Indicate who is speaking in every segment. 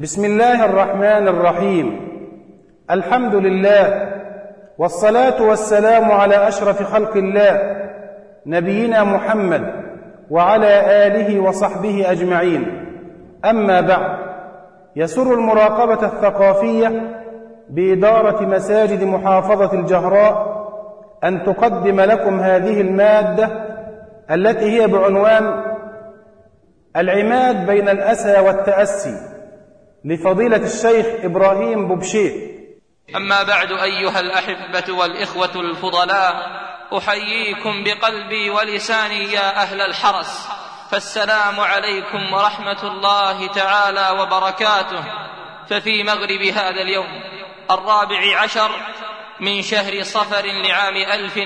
Speaker 1: بسم الله الرحمن الرحيم. الحمد لله والصلاة والسلام على أشرف خلق الله نبينا محمد وعلى آله وصحبه أجمعين. أما بعد، يسر المراقبة الثقافية بإدارة مساجد محافظة الجهراء أن تقدم لكم هذه المادة التي هي بعنوان العماد بين الأسى والتأسي لفضيلة الشيخ إبراهيم بوبشير.
Speaker 2: أما بعد، أيها الأحبة والإخوة الفضلاء، أحييكم بقلبي ولساني يا أهل الحرس، فالسلام عليكم ورحمة الله تعالى وبركاته. ففي مغرب هذا اليوم 14 من شهر صفر لعام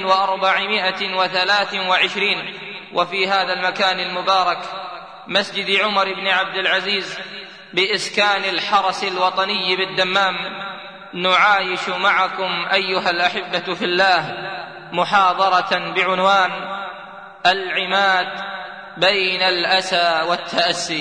Speaker 2: 1423، وفي هذا المكان المبارك مسجد عمر بن عبد العزيز بإسكان الحرس الوطني بالدمام، نعايش معكم أيها الأحبة في الله محاضرة بعنوان العماد بين الأسى والتأسي.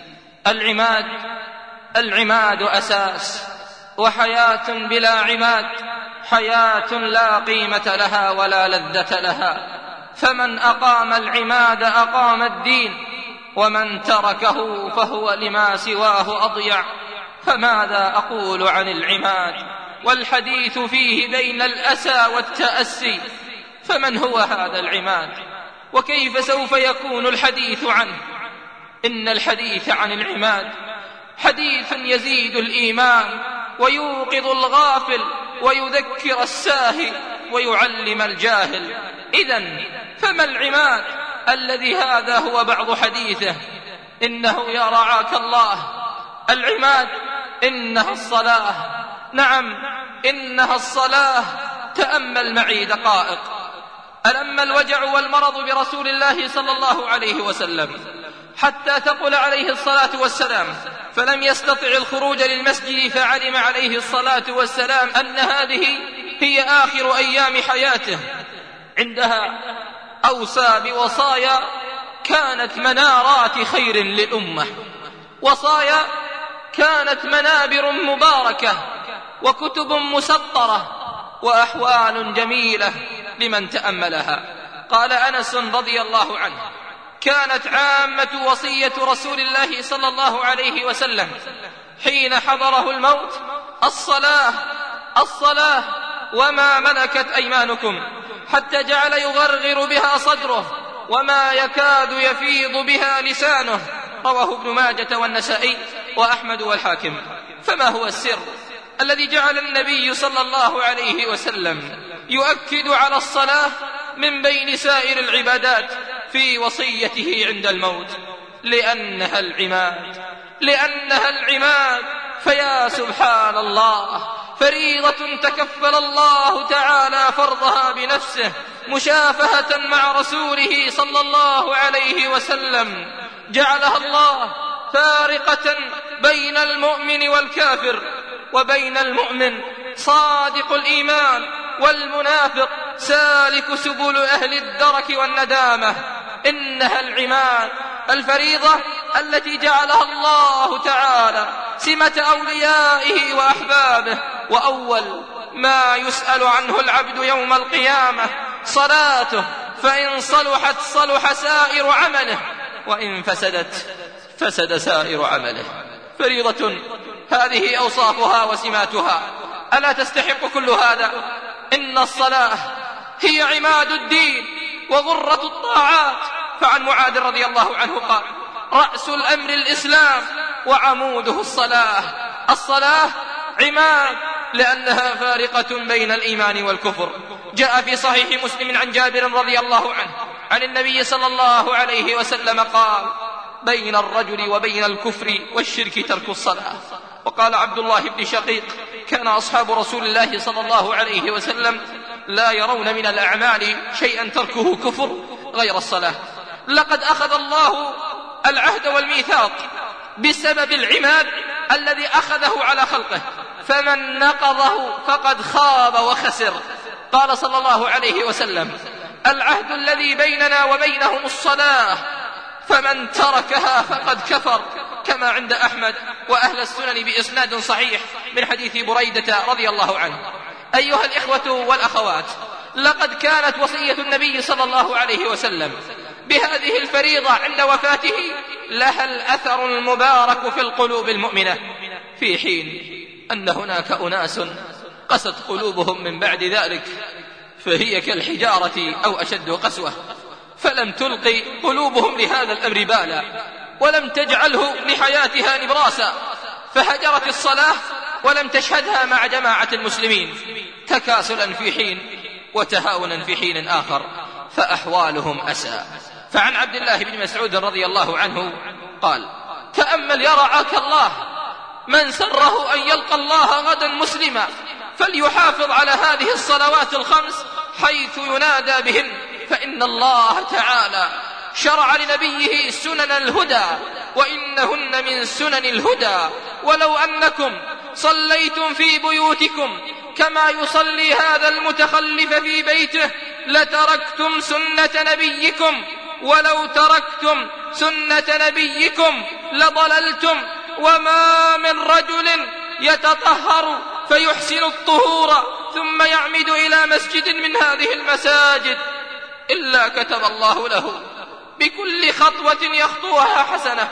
Speaker 2: العماد أساس، وحياة بلا عماد حياة لا قيمة لها ولا لذة لها. فمن أقام العماد أقام الدين، ومن تركه فهو لما سواه أضيع. فماذا أقول عن العماد والحديث فيه بين الأسى والتأسي؟ فمن هو هذا العماد، وكيف سوف يكون الحديث عنه؟ إن الحديث عن العماد حديث يزيد الإيمان ويوقظ الغافل ويذكر الساهي ويعلم الجاهل. إذن فما العماد الذي هذا هو بعض حديثه؟ إنه يا رعاك الله العماد إنها الصلاة. نعم، إنها الصلاة. تأمل معي دقائق. ألم الوجع والمرض برسول الله صلى الله عليه وسلم حتى تقول عليه الصلاة والسلام، فلم يستطع الخروج للمسجد، فعلم عليه الصلاة والسلام أن هذه هي آخر أيام حياته. عندها أوصى بوصايا كانت منارات خير للأمة، وصايا كانت منابر مباركة وكتب مسطرة وأحوال جميلة لمن تأملها. قال أنس رضي الله عنه: كانت عامة وصية رسول الله صلى الله عليه وسلم حين حضره الموت الصلاة الصلاة وما ملكت أيمانكم، حتى جعل يغرغر بها صدره وما يكاد يفيض بها لسانه. رواه ابن ماجة والنسائي وأحمد والحاكم. فما هو السر الذي جعل النبي صلى الله عليه وسلم يؤكد على الصلاة من بين سائر العبادات في وصيته عند الموت؟ لأنها العماد. فيا سبحان الله، فريضة تكفل الله تعالى فرضها بنفسه مشافهة مع رسوله صلى الله عليه وسلم، جعلها الله فارقة بين المؤمن والكافر، وبين المؤمن صادق الإيمان والمنافق سالك سبل أهل الدرك والندامة. إنها العماد، الفريضة التي جعلها الله تعالى سمة أوليائه وأحبابه، وأول ما يسأل عنه العبد يوم القيامة صلاته، فإن صلحت صلح سائر عمله، وإن فسدت فسد سائر عمله. فريضة هذه أوصافها وسماتها، ألا تستحق كل هذا؟ إن الصلاة هي عماد الدين وغرة الطاعات. فعن معاذ رضي الله عنه قال: رأس الأمر الإسلام وعموده الصلاة. الصلاة عماد لأنها فارقة بين الإيمان والكفر. جاء في صحيح مسلم عن جابر رضي الله عنه عن النبي صلى الله عليه وسلم قال: بين الرجل وبين الكفر والشرك ترك الصلاة. وقال عبد الله بن شقيق: كان أصحاب رسول الله صلى الله عليه وسلم لا يرون من الأعمال شيئا تركه كفر غير الصلاة. لقد أخذ الله العهد والميثاق بسبب العماد الذي أخذه على خلقه، فمن نقضه فقد خاب وخسر. قال صلى الله عليه وسلم: العهد الذي بيننا وبينهم الصلاة، فمن تركها فقد كفر، كما عند أحمد وأهل السنن بإسناد صحيح من حديث بريدة رضي الله عنه. أيها الإخوة والأخوات، لقد كانت وصية النبي صلى الله عليه وسلم بهذه الفريضة عند وفاته لها الأثر المبارك في القلوب المؤمنة، في حين أن هناك أناس قست قلوبهم من بعد ذلك فهي كالحجارة أو أشد قسوة، فلم تلقي قلوبهم لهذا الأمر بالا ولم تجعله لحياتها نبراسا، فهجرت الصلاة ولم تشهدها مع جماعة المسلمين، تكاسلا في حين وتهاونا في حين آخر، فأحوالهم أسى. فعن عبد الله بن مسعود رضي الله عنه قال: تأمل يا رعاك الله، من سره أن يلقى الله غدا مسلما فليحافظ على هذه الصلوات الخمس حيث ينادى بهن، فإن الله تعالى شرع لنبيه سنن الهدى وإنهن من سنن الهدى، ولو أنكم صليتم في بيوتكم كما يصلي هذا المتخلف في بيته لتركتم سنة نبيكم، ولو تركتم سنة نبيكم لضللتم. وما من رجل يتطهر فيحسن الطهور ثم يعمد إلى مسجد من هذه المساجد إلا كتب الله له بكل خطوة يخطوها حسنة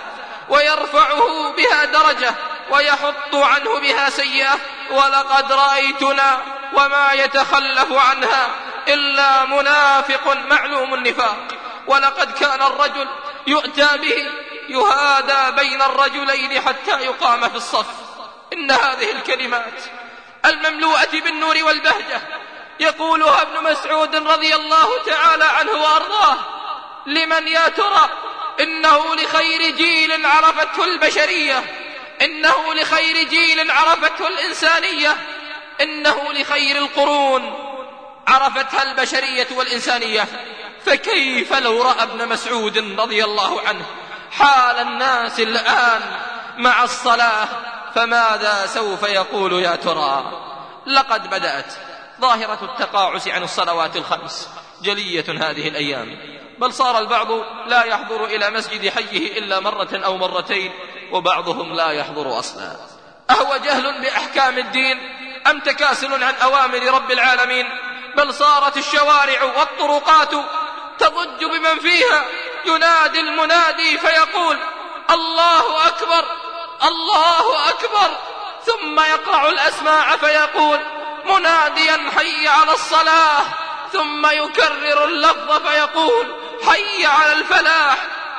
Speaker 2: ويرفعه بها درجة ويحط عنه بها سيئة، ولقد رأيتنا وما يتخلف عنها إلا منافق معلوم النفاق. ولقد كان الرجل يؤتى به يهادى بين الرجلين حتى يقام في الصف. إن هذه الكلمات المملوءة بالنور والبهجة يقولها ابن مسعود رضي الله تعالى عنه وأرضاه لمن يا ترى؟ إنه لخير جيل عرفته البشرية، إنه لخير جيل عرفته الإنسانية، إنه لخير القرون عرفتها البشرية والإنسانية. فكيف لو رأى ابن مسعود رضي الله عنه حال الناس الآن مع الصلاة، فماذا سوف يقول يا ترى؟ لقد بدأت ظاهرة التقاعس عن الصلوات الخمس جلية هذه الأيام، بل صار البعض لا يحضر إلى مسجد حيه إلا مرة أو مرتين، وبعضهم لا يحضر أصلا. أهو جهل بأحكام الدين أم تكاسل عن أوامر رب العالمين؟ بل صارت الشوارع والطرقات تضج بمن فيها ينادي المنادي فيقول: الله أكبر الله أكبر، ثم يقرع الأسماع فيقول مناديا: حي على الصلاة، ثم يكرر اللفظ فيقول: حي على الفلاح،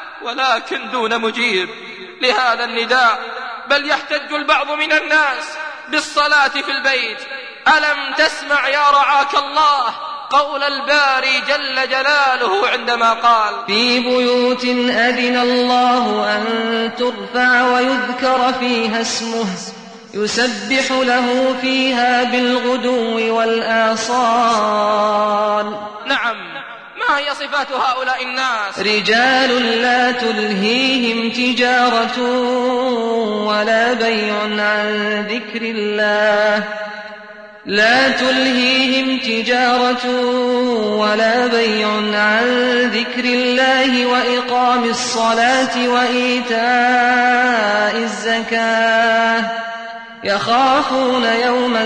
Speaker 2: ولكن دون مجيب لهذا النداء. بل يحتج البعض من الناس بالصلاة في البيت. ألم تسمع يا رعاك الله قول الباري جل جلاله عندما قال:
Speaker 3: في بيوت أذن الله أن ترفع ويذكر فيها اسمه يسبح له فيها بالغدو والآصال.
Speaker 2: نعم، ما هي صفات هؤلاء الناس؟
Speaker 3: رجال لا تلهيهم تجارة ولا بيع عن ذكر الله، لا تلهيهم تجارة ولا بيع عن ذكر الله وإقام الصلاة وإيتاء الزكاة، يخافون يوما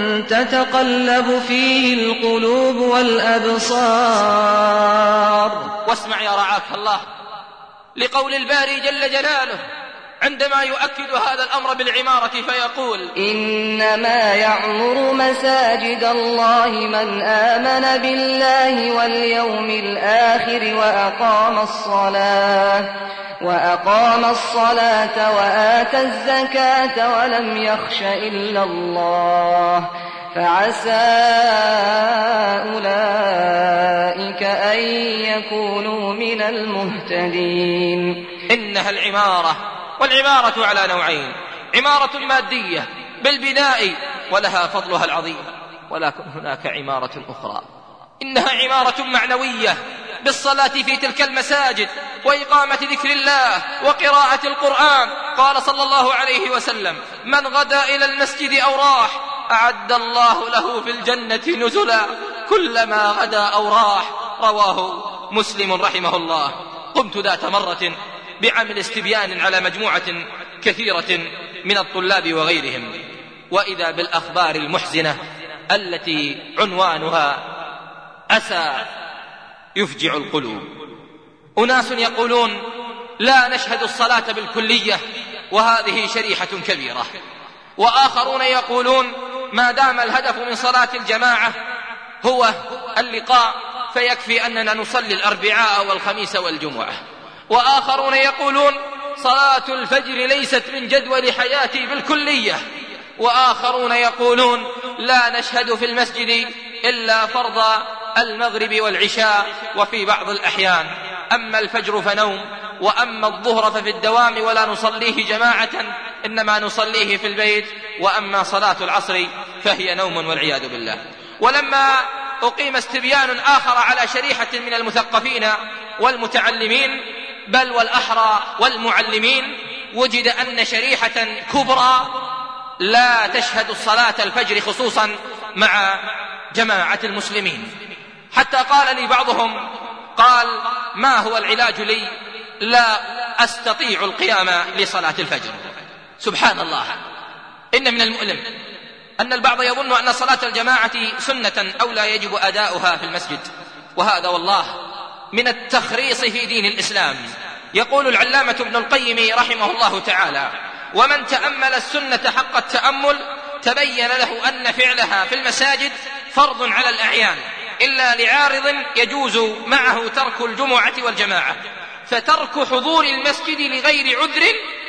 Speaker 3: تتقلب فيه القلوب والأبصار.
Speaker 2: واسمع يا رعاك الله لقول الباري جل جلاله عندما يؤكد هذا الأمر بالعمارة فيقول:
Speaker 3: إنما يعمر مساجد الله من آمن بالله واليوم الآخر وأقام الصلاة وآتى الزكاة ولم يخش إلا الله، فعسى أولئك أن يكونوا من المهتدين.
Speaker 2: إنها العمارة، والعمارة على نوعين: عمارة مادية بالبناء ولها فضلها العظيم، ولكن هناك عمارة أخرى إنها عمارة معنوية بالصلاة في تلك المساجد وإقامة ذكر الله وقراءة القرآن. قال صلى الله عليه وسلم: من غدا إلى المسجد أو راح أعد الله له في الجنة نزلا كلما غدا أو راح. رواه مسلم رحمه الله. قمت ذات مرة بعمل استبيان على مجموعة كثيرة من الطلاب وغيرهم. وإذا بالأخبار المحزنة التي عنوانها أسى يفجع القلوب. أناس يقولون لا نشهد الصلاة بالكلية، وهذه شريحة كبيرة. وآخرون يقولون ما دام الهدف من صلاة الجماعة هو اللقاء فيكفي أننا نصلي الأربعاء والخميس والجمعة. وآخرون يقولون صلاة الفجر ليست من جدول حياتي بالكلية. وآخرون يقولون لا نشهد في المسجد إلا فرض المغرب والعشاء وفي بعض الأحيان، أما الفجر فنوم، وأما الظهر ففي الدوام ولا نصليه جماعة إنما نصليه في البيت، وأما صلاة العصر فهي نوم والعياذ بالله. ولما أقيم استبيان آخر على شريحة من المثقفين والمتعلمين بل والأحرى والمعلمين، وجد أن شريحة كبرى لا تشهد الصلاة الفجر خصوصا مع جماعة المسلمين. حتى قال لي بعضهم قال ما هو العلاج لي؟ لا أستطيع القيام لصلاة الفجر. سبحان الله، إن من المؤلم أن البعض يظن أن صلاة الجماعة سنة أو لا يجب أداؤها في المسجد، وهذا والله من التخريص في دين الإسلام. يقول العلامة ابن القيم رحمه الله تعالى: ومن تأمل السنة حق التأمل تبين له أن فعلها في المساجد فرض على الأعيان إلا لعارض يجوز معه ترك الجمعة والجماعة، فترك حضور المسجد لغير عذر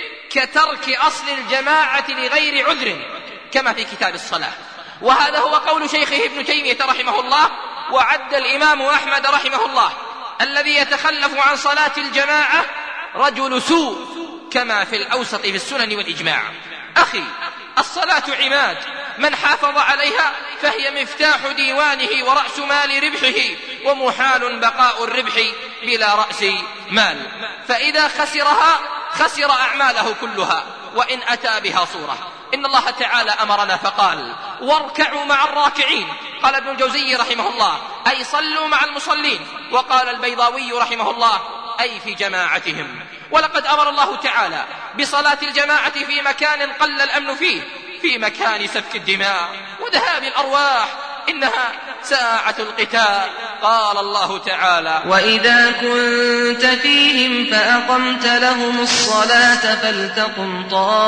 Speaker 2: كترك أصل الجماعة لغير عذر كما في كتاب الصلاة. وهذا هو قول شيخه ابن تيمية رحمه الله. وعد الإمام أحمد رحمه الله الذي يتخلف عن صلاة الجماعة رجل سوء كما في الأوسط في السنن والإجماع. أخي، الصلاة عماد، من حافظ عليها فهي مفتاح ديوانه ورأس مال ربحه، ومحال بقاء الربح بلا رأس مال، فإذا خسرها خسر أعماله كلها وإن أتى بها صورة. إن الله تعالى أمرنا فقال: واركعوا مع الراكعين. قال ابن الجوزي رحمه الله: أي صلوا مع المصلين. وقال البيضاوي رحمه الله: أي في جماعتهم. ولقد أمر الله تعالى بصلاة الجماعة في مكان قل الأمن فيه، في مكان سفك الدماء وذهاب الأرواح، إنها ساعة القتال. قال الله تعالى:
Speaker 3: وإذا كنت فيهم فأقمت لهم الصلاة فلتقم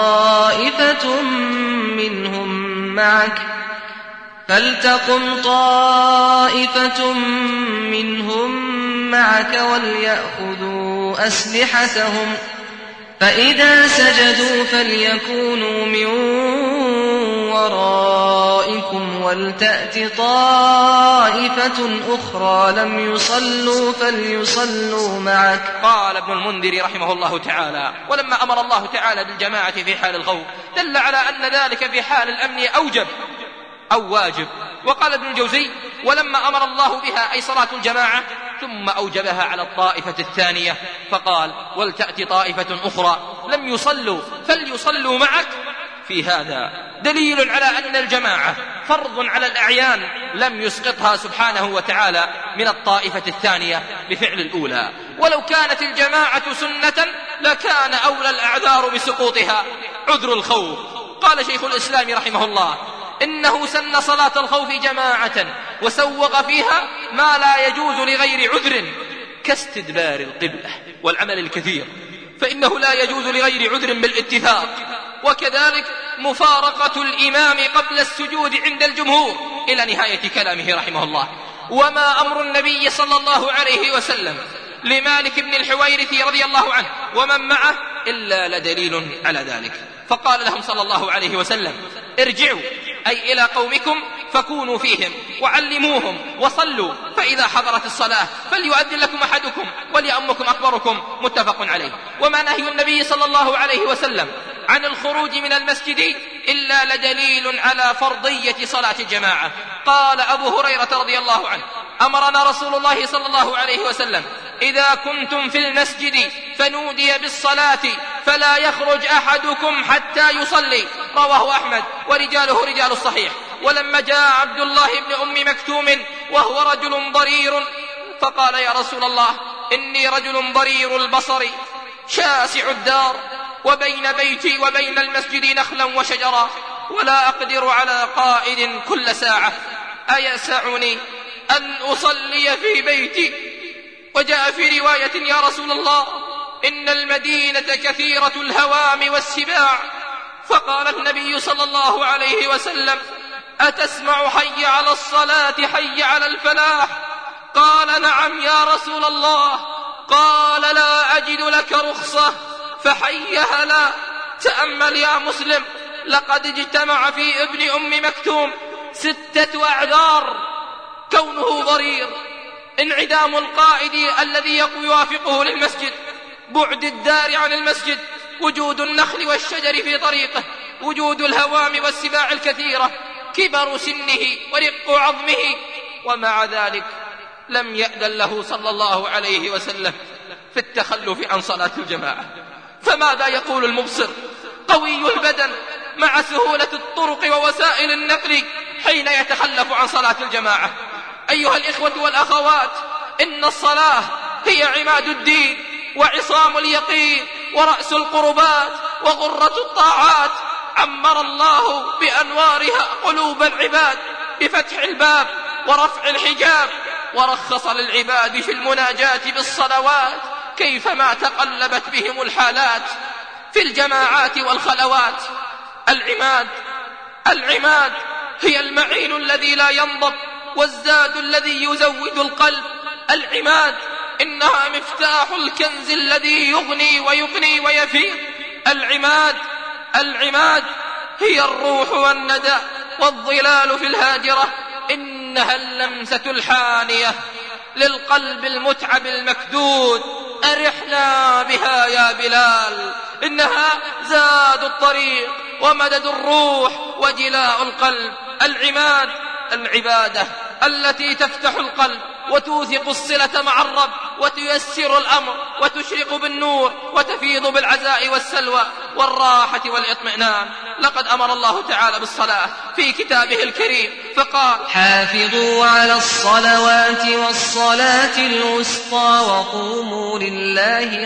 Speaker 3: طائفة منهم معك وليأخذوا أسلحتهم، فإذا سجدوا فليكونوا من ورائكم ولتأت طائفة أخرى لم يصلوا فليصلوا معك.
Speaker 2: قال ابن المنذر رحمه الله تعالى: ولما أمر الله تعالى بالجماعة في حال الخوف دل على أن ذلك في حال الأمن أوجب أو واجب. وقال ابن الجوزي: ولما أمر الله بها أي صلاة الجماعة ثم أوجبها على الطائفة الثانية فقال: ولتأتي طائفة أخرى لم يصلوا فليصلوا معك. في هذا دليل على أن الجماعة فرض على الأعيان لم يسقطها سبحانه وتعالى من الطائفة الثانية بفعل الأولى. ولو كانت الجماعة سنة لكان أولى الأعذار بسقوطها عذر الخوف. قال شيخ الإسلام رحمه الله: إنه سن صلاة الخوف جماعة وسوغ فيها ما لا يجوز لغير عذر كاستدبار القبلة والعمل الكثير، فإنه لا يجوز لغير عذر بالاتفاق. وكذلك مفارقة الإمام قبل السجود عند الجمهور إلى نهاية كلامه رحمه الله. وما أمر النبي صلى الله عليه وسلم لمالك بن الحويرث رضي الله عنه ومن معه إلا لدليل على ذلك. فقال لهم صلى الله عليه وسلم: ارجعوا أي إلى قومكم فكونوا فيهم وعلموهم وصلوا، فإذا حضرت الصلاة فليؤذن لكم أحدكم وليأمكم أكبركم. متفق عليه. وما نهي النبي صلى الله عليه وسلم عن الخروج من المسجد إلا لدليل على فرضية صلاة الجماعة. قال أبو هريرة رضي الله عنه: أمرنا رسول الله صلى الله عليه وسلم: إذا كنتم في المسجد فنودي بالصلاة فلا يخرج أحدكم حتى يصلي. رواه أحمد ورجاله رجال الصحيح. ولما جاء عبد الله بن أم مكتوم وهو رجل ضرير فقال: يا رسول الله إني رجل ضرير البصر شاسع الدار وبين بيتي وبين المسجد نخلا وشجرا، ولا أقدر على قائد كل ساعة، أيسعني أن أصلي في بيتي؟ وجاء في رواية: يا رسول الله، إن المدينة كثيرة الهوام والسباع. فقال النبي صلى الله عليه وسلم: أتسمع حي على الصلاة حي على الفلاح؟ قال: نعم يا رسول الله. قال: لا أجد لك رخصة، فحيها لا. تأمل يا مسلم، لقد اجتمع في ابن أم مكتوم 6 أعذار: كونه ضرير، انعدام القائد الذي يوافقه للمسجد، بعد الدار عن المسجد، وجود النخل والشجر في طريقه، وجود الهوام والسباع الكثيرة، كبر سنه ورق عظمه. ومع ذلك لم يأذن له صلى الله عليه وسلم في التخلف عن صلاة الجماعة. فماذا يقول المبصر قوي البدن مع سهولة الطرق ووسائل النقل حين يتخلف عن صلاة الجماعة؟ أيها الإخوة والأخوات، إن الصلاة هي عماد الدين وعصام اليقين ورأس القربات وغرة الطاعات. عمر الله بأنوارها قلوب العباد بفتح الباب ورفع الحجاب، ورخص للعباد في المناجاة بالصلوات كيفما تقلبت بهم الحالات في الجماعات والخلوات. العماد هي المعين الذي لا ينضب، والزاد الذي يزود القلب. العماد إنها مفتاح الكنز الذي يغني ويقني ويفيض. العماد هي الروح والندى والظلال في الهاجرة. إنها اللمسة الحانية للقلب المتعب المكدود، أرحنا بها يا بلال. إنها زاد الطريق ومدد الروح وجلاء القلب. العماد العبادة التي تفتح القلب وتوثق الصلة مع الرب وتيسر الأمر وتشرق بالنور وتفيض بالعزاء والسلوى والراحة والاطمئنان. لقد أمر الله تعالى بالصلاة في كتابه الكريم فقال:
Speaker 3: حافظوا على الصلوات والصلاة الوسطى وقوموا لله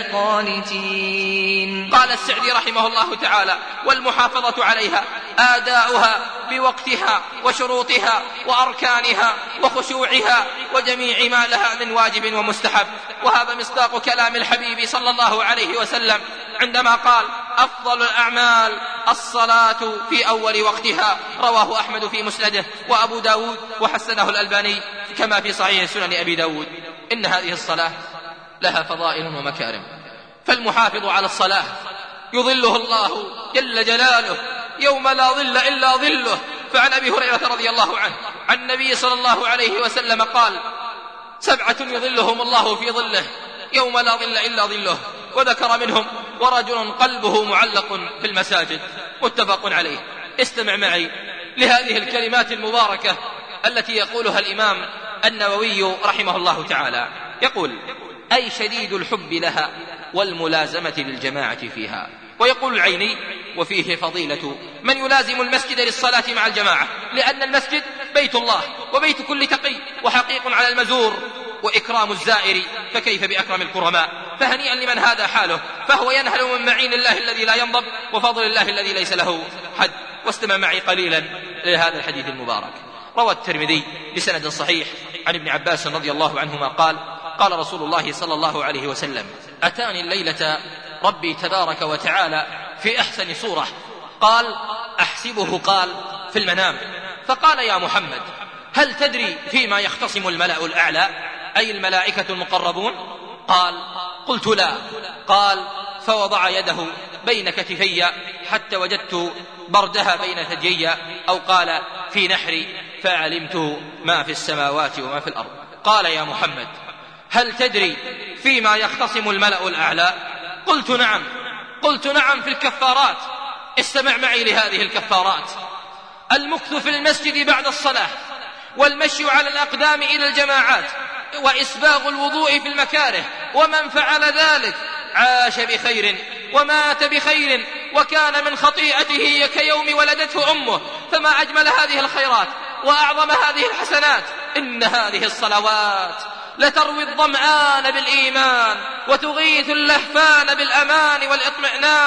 Speaker 3: قانتين.
Speaker 2: قال السعدي رحمه الله تعالى: والمحافظة عليها آداؤها بوقتها وشروطها وأركانها وخشوعها وجميع ما لها من واجب ومستحب. وهذا مصداق كلام الحبيب صلى الله عليه وسلم عندما قال: أفضل الأعمال الصلاة في أول وقتها. رواه أحمد في مسنده وأبو داود وحسنه الألباني كما في صحيح سنن أبي داود. إن هذه الصلاة لها فضائل ومكارم، فالمحافظ على الصلاة يظله الله جل جلاله يوم لا ظل إلا ظله. فعن أبي هريرة رضي الله عنه عن النبي صلى الله عليه وسلم قال: 7 يظلهم الله في ظله يوم لا ظل إلا ظله، وذكر منهم: ورجل قلبه معلق في المساجد. متفق عليه. استمع معي لهذه الكلمات المباركة التي يقولها الإمام النووي رحمه الله تعالى. يقول: أي شديد الحب لها والملازمة للجماعة فيها. ويقول العيني: وفيه فضيلة من يلازم المسجد للصلاة مع الجماعة، لأن المسجد بيت الله وبيت كل تقي وحقيق على المزور، وإكرام الزائر فكيف بأكرم الكرماء. فهنيئا لمن هذا حاله، فهو ينهل من معين الله الذي لا ينضب وفضل الله الذي ليس له حد. واستمع معي قليلا لهذا الحديث المبارك. روى الترمذي بسند صحيح عن ابن عباس رضي الله عنهما قال: قال رسول الله صلى الله عليه وسلم: أتاني الليلة ربي تبارك وتعالى في أحسن صورة. قال: أحسبه قال في المنام، فقال: يا محمد، هل تدري فيما يختصم الملأ الأعلى، أي الملائكة المقربون؟ قال: قلت لا. قال: فوضع يده بين كتفي حتى وجدت بردها بين ثديي، أو قال في نحري، فعلمت ما في السماوات وما في الأرض. قال: يا محمد، هل تدري فيما يختصم الملأ الأعلى؟ قلت نعم. قلت نعم، في الكفارات. استمع معي لهذه الكفارات: المكث في المسجد بعد الصلاة، والمشي على الأقدام إلى الجماعات، وإسباغ الوضوء في المكاره. ومن فعل ذلك عاش بخير ومات بخير، وكان من خطيئته كيوم ولدته أمه. فما أجمل هذه الخيرات وأعظم هذه الحسنات. إن هذه الصلوات لتروي الظمآن بالإيمان، وتغيث اللهفان بالأمان والإطمئنان.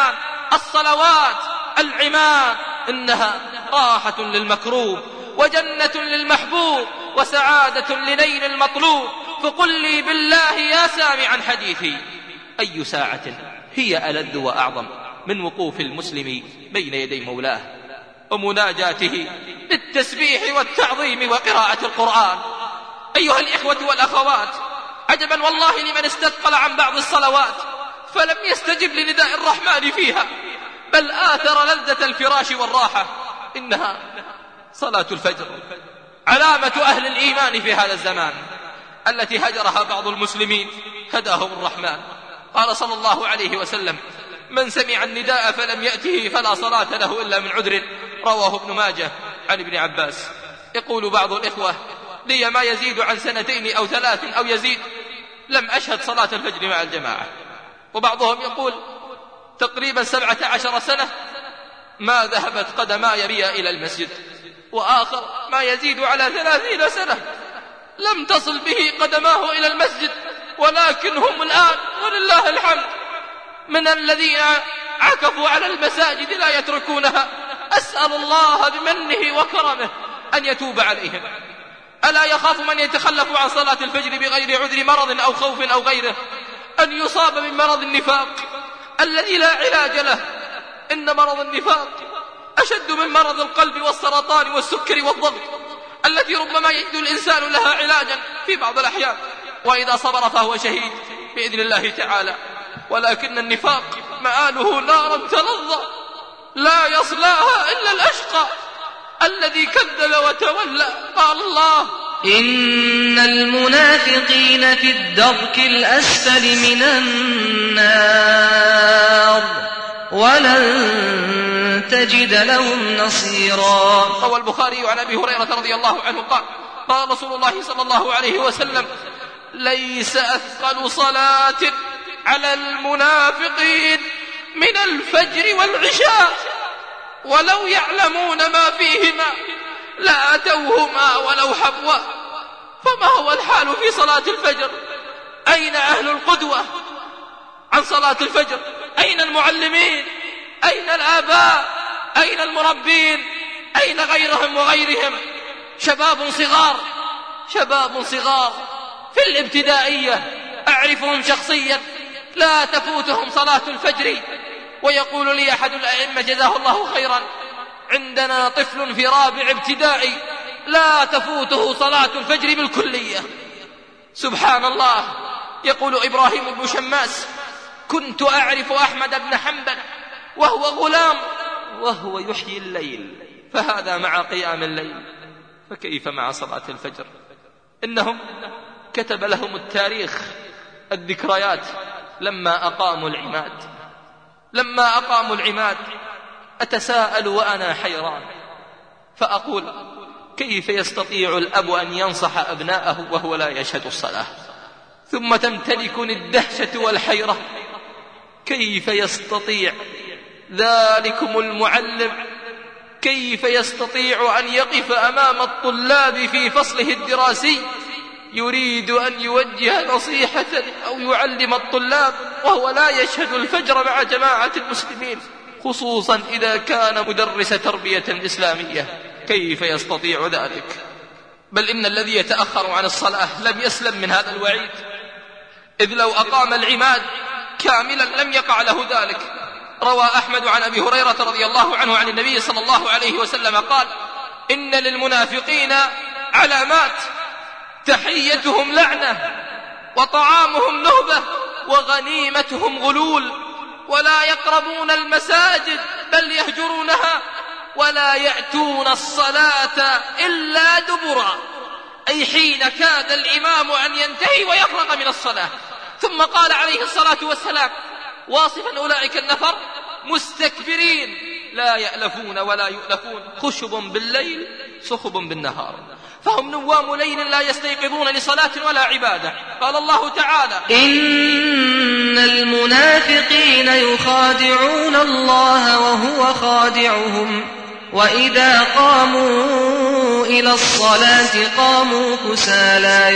Speaker 2: الصلوات العماد إنها راحة للمكروب وجنة للمحبوب وسعادة لنيل المطلوب. فقل لي بالله يا سامعا حديثي، أي ساعة هي ألذ وأعظم من وقوف المسلم بين يدي مولاه ومناجاته بالتسبيح والتعظيم وقراءة القرآن؟ أيها الإخوة والأخوات، عجبا والله لمن استثقل عن بعض الصلوات فلم يستجب لنداء الرحمن فيها، بل آثر لذة الفراش والراحة. إنها صلاة الفجر، علامة أهل الإيمان في هذا الزمان التي هجرها بعض المسلمين هداهم الرحمن. قال صلى الله عليه وسلم: من سمع النداء فلم يأته فلا صلاة له إلا من عذر. رواه ابن ماجه عن ابن عباس. يقول بعض الإخوة: لي ما يزيد عن 2 أو 3 أو يزيد لم أشهد صلاة الفجر مع الجماعة. وبعضهم يقول: تقريبا 17 سنة ما ذهبت قدماي بي إلى المسجد. وآخر ما يزيد على 30 سنة لم تصل به قدماه إلى المسجد، ولكن هم الآن ولله الحمد من الذين عكفوا على المساجد لا يتركونها. أسأل الله بمنه وكرمه أن يتوب عليهم. ألا يخاف من يتخلف عن صلاة الفجر بغير عذر مرض أو خوف أو غيره أن يصاب من مرض النفاق الذي لا علاج له؟ إن مرض النفاق أشد من مرض القلب والسرطان والسكر والضغط التي ربما يجد الإنسان لها علاجا في بعض الأحيان، وإذا صبر فهو شهيد بإذن الله تعالى. ولكن النفاق مآله نار تلظى لا يصلاها إلا الأشقى الذي كذب وتولى. قال الله:
Speaker 3: إن المنافقين في الدرك الأسفل من النار ولن تجد لهم نصيرا.
Speaker 2: روى البخاري عن أبي هريرة رضي الله عنه قال: قال رسول الله صلى الله عليه وسلم: ليس أثقل صلاة على المنافقين من الفجر والعشاء، ولو يعلمون ما فيهما لأتوهما ولو حبوا. فما هو الحال في صلاة الفجر؟ أين أهل القدوة عن صلاة الفجر؟ أين المعلمين؟ أين الآباء؟ أين المربين؟ أين غيرهم وغيرهم؟ شباب صغار في الابتدائية أعرفهم شخصيا لا تفوتهم صلاة الفجر. ويقول لي أحد الأئمة جزاه الله خيرا: عندنا طفل في رابع ابتدائي لا تفوته صلاة الفجر بالكلية. سبحان الله. يقول إبراهيم بن شماس: كنت أعرف أحمد بن حنبل وهو غلام وهو يحيي الليل، فهذا مع قيام الليل، فكيف مع صلاة الفجر؟ إنهم كتب لهم التاريخ الذكريات لما أقاموا العماد. أتساءل وأنا حيران فأقول: كيف يستطيع الأب أن ينصح أبناءه وهو لا يشهد الصلاة؟ ثم تمتلكني الدهشة والحيرة: كيف يستطيع ذلكم المعلم، كيف يستطيع أن يقف أمام الطلاب في فصله الدراسي يريد أن يوجه نصيحة أو يعلم الطلاب وهو لا يشهد الفجر مع جماعة المسلمين، خصوصا إذا كان مدرس تربية إسلامية؟ كيف يستطيع ذلك؟ بل إن الذي يتأخر عن الصلاة لم يسلم من هذا الوعيد، إذ لو أقام العماد كاملا لم يقع له ذلك. روى أحمد عن أبي هريرة رضي الله عنه عن النبي صلى الله عليه وسلم قال: إن للمنافقين علامات، تحيتهم لعنة، وطعامهم نهبة، وغنيمتهم غلول، ولا يقربون المساجد بل يهجرونها، ولا يأتون الصلاة إلا دبرا، أي حين كاد الإمام أن ينتهي ويفرغ من الصلاة. ثم قال عليه الصلاة والسلام واصفا أولئك النفر: مستكبرين لا يألفون ولا يؤلفون، خشب بالليل صخب بالنهار، فهم نوام ليل لا يستيقظون لصلاة ولا عبادة. قال الله تعالى:
Speaker 3: إن المنافقين يخادعون الله وهو خادعهم وإذا قاموا إلى الصلاة قاموا كسالى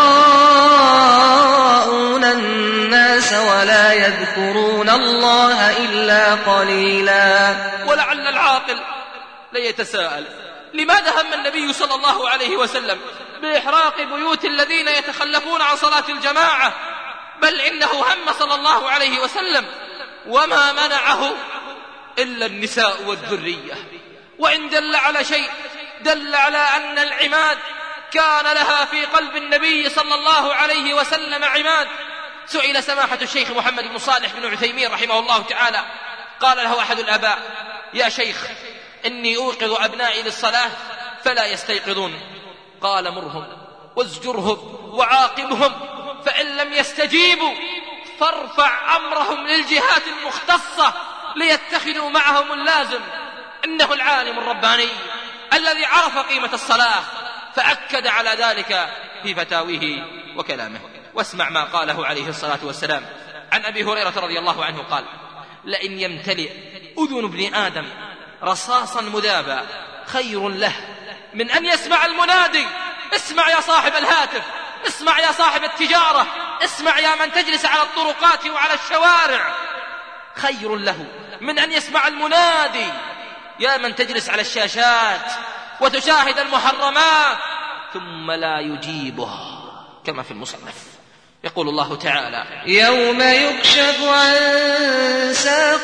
Speaker 3: يراءون الناس ولا يذكرون الله إلا قليلا.
Speaker 2: ولعل العاقل ليتساءل: لماذا هم النبي صلى الله عليه وسلم بإحراق بيوت الذين يتخلفون عن صلاة الجماعة؟ بل إنه هم صلى الله عليه وسلم وما منعه إلا النساء والذرية. وإن دل على شيء دل على أن العماد كان لها في قلب النبي صلى الله عليه وسلم عماد. سئل سماحة الشيخ محمد بن صالح بن عثيمين رحمه الله تعالى، قال له أحد الآباء: يا شيخ، إني أوقظ أبنائي للصلاة فلا يستيقظون. قال: مرهم وازجرهم وعاقبهم، فإن لم يستجيبوا فارفع أمرهم للجهات المختصة ليتخذوا معهم اللازم. إنه العالم الرباني الذي عرف قيمة الصلاة فأكد على ذلك في فتاويه وكلامه. واسمع ما قاله عليه الصلاة والسلام عن أبي هريرة رضي الله عنه قال: لئن يمتلئ أذن ابن آدم رصاصا مذابا خير له من أن يسمع المنادي. اسمع يا صاحب الهاتف، اسمع يا صاحب التجارة، اسمع يا من تجلس على الطرقات وعلى الشوارع، خير له من أن يسمع المنادي. يا من تجلس على الشاشات وتشاهد المحرمات ثم لا يجيبه، كما في المصنف. يقول الله تعالى:
Speaker 3: يوم يكشف عن ساق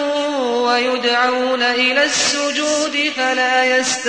Speaker 3: ويدعون إلى السجود فلا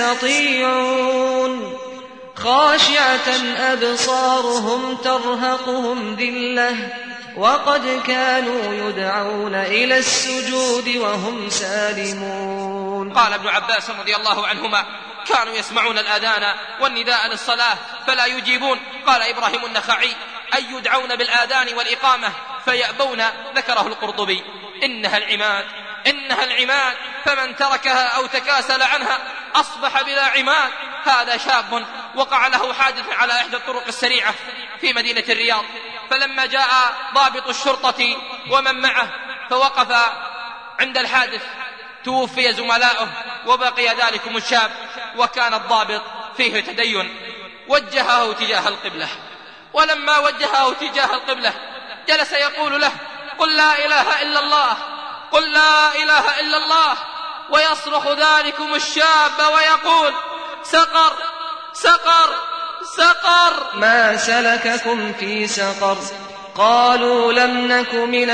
Speaker 3: يستطيعون خاشعة أبصارهم ترهقهم ذلة وقد كانوا يدعون إلى السجود وهم سالمون.
Speaker 2: قال ابن عباس رضي الله عنهما: كانوا يسمعون الآذان والنداء للصلاة فلا يجيبون. قال إبراهيم النخعي: أي يدعون بالآذان والإقامة فيأبون. ذكره القرطبي: إنها العماد، فمن تركها أو تكاسل عنها أصبح بلا عماد. هذا شاب وقع له حادث على إحدى الطرق السريعة في مدينة الرياض، فلما جاء ضابط الشرطة ومن معه فوقف عند الحادث توفي زملاؤه وبقي ذلكم الشاب، وكان الضابط فيه تدين، وجهه تجاه القبلة. ولما وجهه تجاه القبلة جلس يقول له: قل لا إله إلا الله، قل لا إله إلا الله. ويصرخ ذلكم الشاب ويقول: سقر سقر سقر.
Speaker 3: ما سلككم في سقر؟ قالوا لم نك من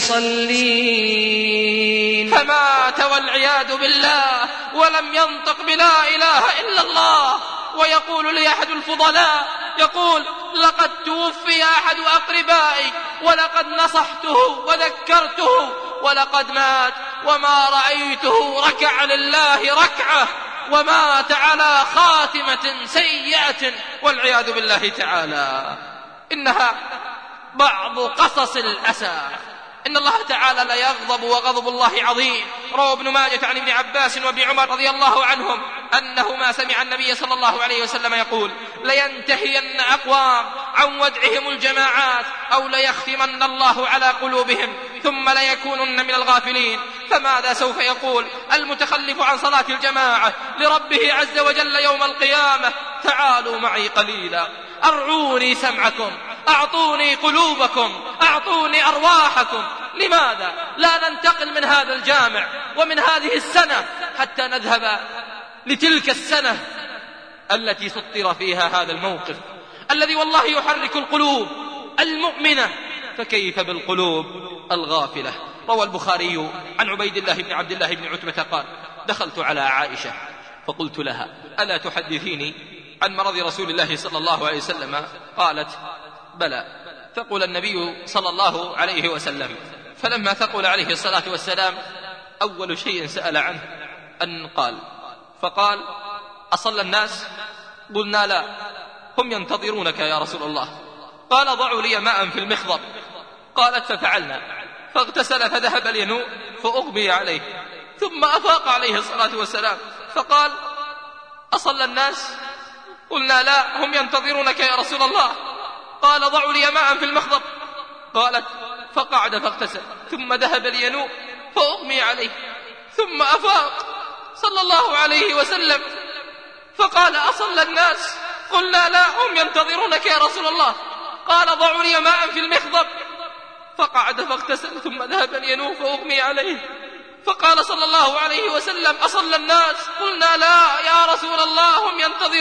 Speaker 3: المصلين.
Speaker 2: فمات والعياذ بالله ولم ينطق بلا إله إلا الله. ويقول لي أحد الفضلاء، يقول: لقد توفي أحد أقربائي ولقد نصحته وذكرته ولقد مات وما رأيته ركع لله ركعة، ومات على خاتمة سيئة والعياذ بالله تعالى. إنها بعض قصص الأسى. إن الله تعالى لا يغضب وغضب الله عظيم. روى ابن ماجة عن ابن عباس وابن عمر رضي الله عنهم أنهما سمع النبي صلى الله عليه وسلم يقول: لينتهين أقوام عن ودعهم الجماعات أو ليختمن الله على قلوبهم ثم ليكونن من الغافلين. فماذا سوف يقول المتخلف عن صلاة الجماعة لربه عز وجل يوم القيامة؟ تعالوا معي قليلا، أرعوني سمعكم، أعطوني قلوبكم، أعطوني أرواحكم. لماذا لا ننتقل من هذا الجامع ومن هذه السنة حتى نذهب لتلك السنة التي سطر فيها هذا الموقف الذي والله يحرك القلوب المؤمنة، فكيف بالقلوب الغافلة؟ روى البخاري عن عبيد الله بن عبد الله بن عتبة قال: دخلت على عائشة فقلت لها: ألا تحدثيني عن مرض رسول الله صلى الله عليه وسلم؟ قالت: بلى. ثقل النبي صلى الله عليه وسلم، فلما ثقل عليه الصلاة والسلام أول شيء سأل عنه أن فقال: أصلى الناس؟ قلنا: لا، هم ينتظرونك يا رسول الله. قال: ضعوا لي ماء في المخضب. قالت: ففعلنا، فاغتسل فذهب لينوء فأغمي عليه، ثم أفاق عليه الصلاة والسلام فقال: أصلى الناس؟ قلنا: لا، هم ينتظرونك يا رسول الله. قال: ضعوا لي ماء في المخضب. قالت: فقعد فاغتسل، ثم ذهب لينوء فأغمي عليه، ثم أفاق صلى الله عليه وسلم فقال: أصلى الناس؟ قلنا: لا، هم ينتظرونك يا رسول الله. قال: ضعوا لي ماء في المخضب. فقعد فاغتسل ثم ذهب ينوم فأغمي عليه. فقال صلى الله عليه وسلم: أصلى الناس؟ قلنا: لا يا رسول الله، هم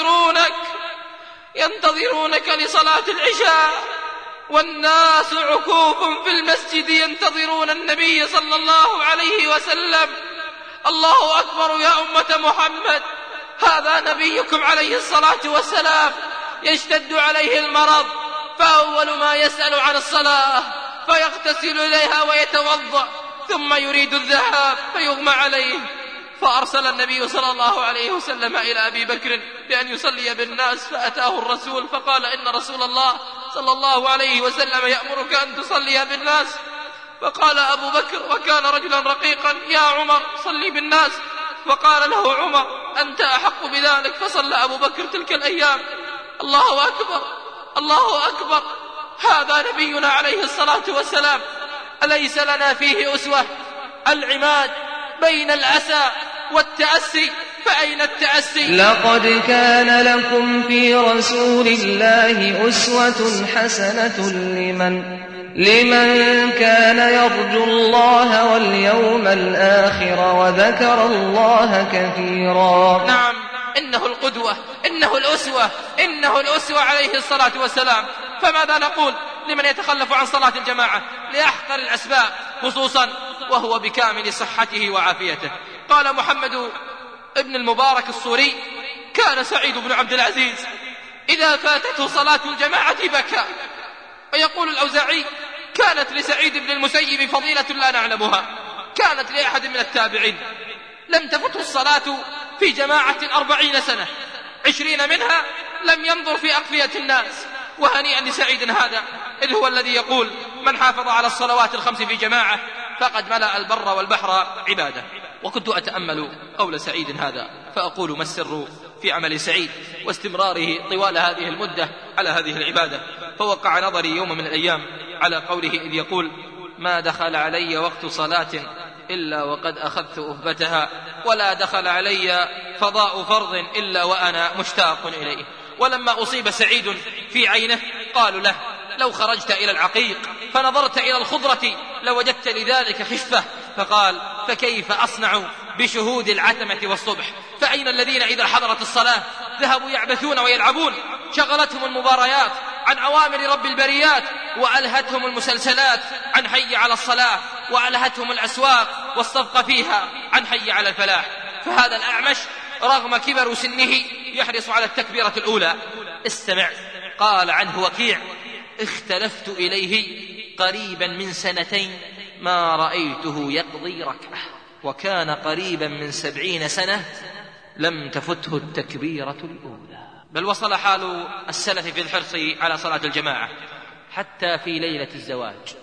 Speaker 2: ينتظرونك لصلاة العشاء، والناس عكوف في المسجد ينتظرون النبي صلى الله عليه وسلم. الله أكبر يا أمة محمد، هذا نبيكم عليه الصلاة والسلام يشتد عليه المرض، فأول ما يسأل عن الصلاة فيغتسل إليها ويتوضأ، ثم يريد الذهاب فيغمى عليه. فأرسل النبي صلى الله عليه وسلم إلى أبي بكر بأن يصلي بالناس، فأتاه الرسول فقال: إن رسول الله صلى الله عليه وسلم يأمرك أن تصلي بالناس. فقال أبو بكر، وكان رجلا رقيقا: يا عمر صلي بالناس. فقال له عمر: أنت أحق بذلك. فصلى أبو بكر تلك الأيام. الله أكبر، الله أكبر، هذا نبينا عليه الصلاة والسلام، أليس لنا فيه أسوة؟ العماد بين الأسى والتأسي، فأين التأسي؟
Speaker 3: لقد كان لكم في رسول الله أسوة حسنة لمن كان يرجو الله واليوم الآخر وذكر الله كثيرا.
Speaker 2: نعم، إنه القدوة، إنه الأسوة، إنه الأسوة عليه الصلاة والسلام. فماذا نقول لمن يتخلف عن صلاة الجماعة لأحقر الأسباب، خصوصا وهو بكامل صحته وعافيته؟ قال محمد ابن المبارك الصوري: كان سعيد بن عبد العزيز إذا فاتته صلاة الجماعة بكى. ويقول الأوزاعي: كانت لسعيد بن المسيب فضيلة لا نعلمها، كانت لأحد من التابعين لم تفته الصلاة في جماعة 40 سنة، 20 منها لم ينظر في أقفية الناس. وهنيئا لسعيد هذا، إذ هو الذي يقول: من حافظ على الصلوات الخمس في جماعة فقد ملأ البر والبحر عبادة. وكنت أتأمل قول سعيد هذا فأقول: ما السر في عمل سعيد واستمراره طوال هذه المدة على هذه العبادة؟ فوقع نظري يوم من الأيام على قوله إذ يقول: ما دخل علي وقت صلاة إلا وقد أخذت أهبتها، ولا دخل علي فضاء فرض إلا وأنا مشتاق إليه. ولما أصيب سعيد في عينه قالوا له: لو خرجت إلى العقيق فنظرت إلى الخضرة لوجدت لذلك خفة. فقال: فكيف أصنع بشهود العتمة والصبح؟ فأين الذين إذا حضرت الصلاة ذهبوا يعبثون ويلعبون؟ شغلتهم المباريات عن أوامر رب البريات، وألهتهم المسلسلات عن حي على الصلاة، وألهتهم الأسواق والصفق فيها عن حي على الفلاح. فهذا الأعمش رغم كبر سنه يحرص على التكبيرة الأولى. استمع، قال عنه وكيع: اختلفت إليه قريبا من 2 ما رأيته يقضي ركعة، وكان قريبا من 70 سنة لم تفته التكبيرة الأولى. بل وصل حال السلف في الحرص على صلاة الجماعة حتى في ليلة الزواج.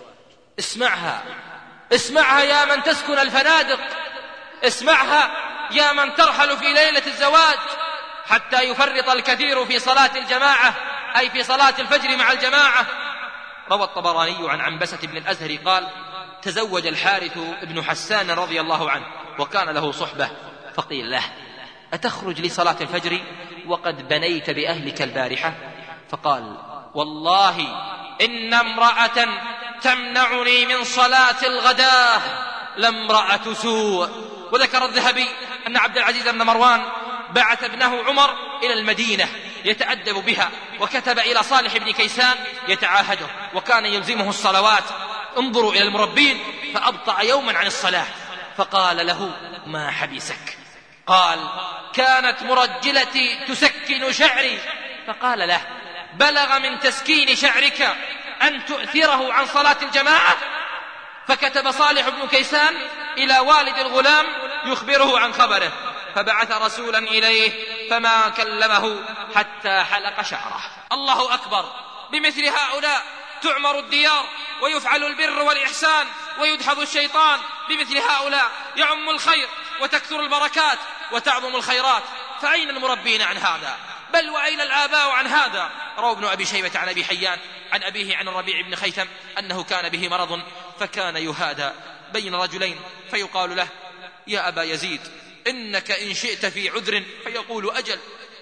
Speaker 2: اسمعها يا من تسكن الفنادق، اسمعها يا من ترحل في ليلة الزواج، حتى يفرط الكثير في صلاة الجماعة، أي في صلاة الفجر مع الجماعة. روى الطبراني عن عنبسة بن الأزهر قال: تزوج الحارث بن حسان رضي الله عنه وكان له صحبة، فقيل له: أتخرج لصلاة الفجر وقد بنيت بأهلك البارحة؟ فقال: والله إن امرأة تمنعني من صلاة الغداة لامرأة سوء. وذكر الذهبي أن عبد العزيز بن مروان بعث ابنه عمر إلى المدينة يتأدب بها، وكتب إلى صالح بن كيسان يتعاهده، وكان يلزمه الصلوات. انظروا إلى المربين، فأبطأ يوما عن الصلاة. فقال له: ما حبسك؟ قال: كانت مرجلتي تسكن شعري. فقال له: بلغ من تسكين شعرك أن تؤثره عن صلاة الجماعة؟ فكتب صالح بن كيسان إلى والد الغلام يخبره عن خبره، فبعث رسولا إليه فما كلمه حتى حلق شعره. الله أكبر، بمثل هؤلاء تعمر الديار ويفعل البر والإحسان ويدحض الشيطان. بمثل هؤلاء يعم الخير وتكثر البركات وتعظم الخيرات. فأين المربين عن هذا؟ بل وأين الآباء عن هذا؟ روى ابن أبي شيبة عن أبي حيان عن أبيه عن الربيع بن خيثم أنه كان به مرض، فكان يهادى بين رجلين، فيقال له: يا أبا يزيد، إنك إن شئت في عذر، فيقول: أجل،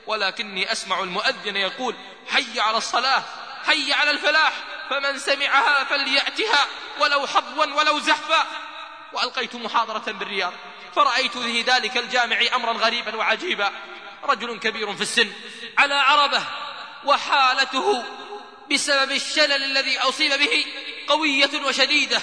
Speaker 2: ولكني أسمع المؤذن يقول: حي على الصلاة، حي على الفلاح، فمن سمعها فليأتها ولو حظوا ولو زحفا. وألقيت محاضرة بالرياض، فرأيت في ذلك الجامع أمرا غريبا وعجيبا: رجل كبير في السن على عربة، وحالته بسبب الشلل الذي أصيب به قوية وشديدة.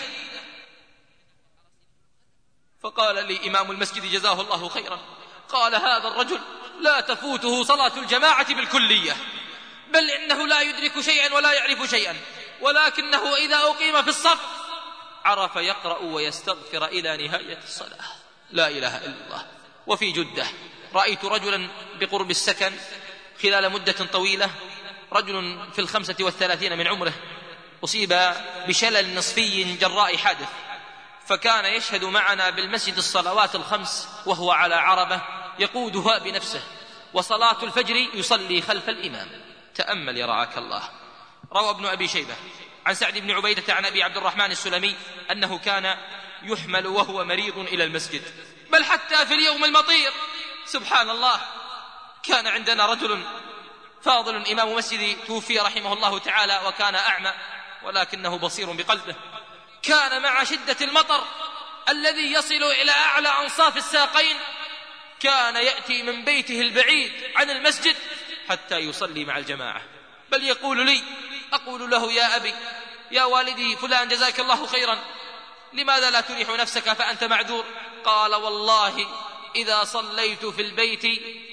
Speaker 2: فقال لي إمام المسجد جزاه الله خيرا، قال: هذا الرجل لا تفوته صلاة الجماعة بالكلية، بل إنه لا يدرك شيئا ولا يعرف شيئا، ولكنه إذا أقيم في الصف عرف يقرأ ويستغفر إلى نهاية الصلاة. لا إله إلا الله. وفي جدة رأيت رجلا بقرب السكن خلال مدة طويلة، رجل في 35 من عمره، أصيب بشلل نصفي جراء حادث، فكان يشهد معنا بالمسجد الصلوات الخمس وهو على عربة يقودها بنفسه، وصلاة الفجر يصلي خلف الإمام. تأمل يرعاك الله. روى ابن أبي شيبة عن سعد بن عبيدة عن أبي عبد الرحمن السلمي أنه كان يحمل وهو مريض إلى المسجد، بل حتى في اليوم المطير. سبحان الله. كان عندنا رجل فاضل إمام مسجد توفي رحمه الله تعالى، وكان أعمى ولكنه بصير بقلبه. كان مع شدة المطر الذي يصل إلى أعلى أنصاف الساقين كان يأتي من بيته البعيد عن المسجد حتى يصلي مع الجماعة، بل يقول لي، أقول له: يا أبي، يا والدي فلان جزاك الله خيرا، لماذا لا تريح نفسك فأنت معذور؟ قال: والله إذا صليت في البيت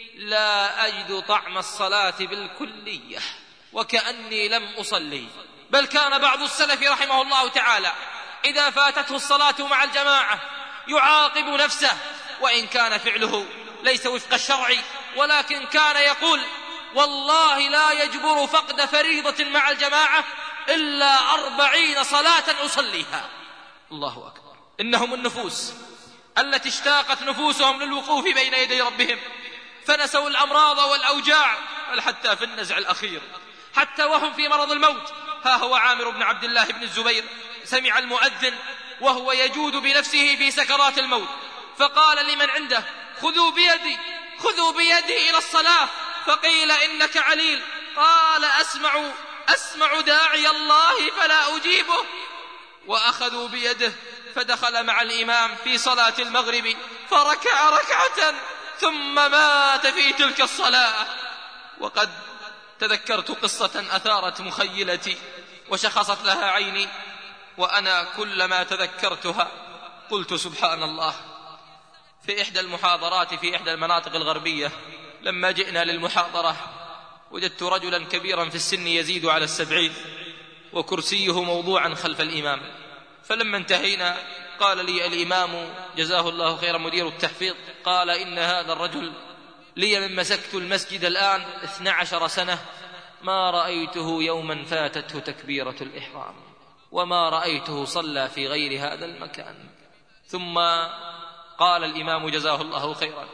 Speaker 2: لا أجد طعم الصلاة بالكلية، وكأني لم أصلي. بل كان بعض السلف رحمه الله تعالى إذا فاتته الصلاة مع الجماعة يعاقب نفسه، وإن كان فعله ليس وفق الشرع، ولكن كان يقول: والله لا يجبر فقد فريضة مع الجماعة إلا 40 صلاة أصليها. الله أكبر. إنهم النفوس التي اشتاقت نفوسهم للوقوف بين يدي ربهم، فنسوا الأمراض والأوجاع، بل حتى في النزع الأخير، حتى وهم في مرض الموت. ها هو عامر بن عبد الله بن الزبير سمع المؤذن وهو يجود بنفسه في سكرات الموت، فقال لمن عنده: خذوا بيدي إلى الصلاة. فقيل: إنك عليل. قال: أسمع داعي الله فلا أجيبه. وأخذوا بيده فدخل مع الإمام في صلاة المغرب فركع ركعة ثم مات في تلك الصلاة. وقد تذكرت قصة أثارت مخيلتي وشخصت لها عيني، وأنا كلما تذكرتها قلت: سبحان الله. في إحدى المحاضرات في إحدى المناطق الغربية، لما جئنا للمحاضرة وجدت رجلا كبيرا في السن يزيد على 70، وكرسيه موضوعا خلف الإمام. فلما انتهينا قال لي الإمام جزاه الله خيرا مدير التحفيظ، قال: إن هذا الرجل لي من مسكت المسجد الآن 12 سنة ما رأيته يوما فاتته تكبيرة الإحرام، وما رأيته صلى في غير هذا المكان. ثم قال الإمام جزاه الله خيرا: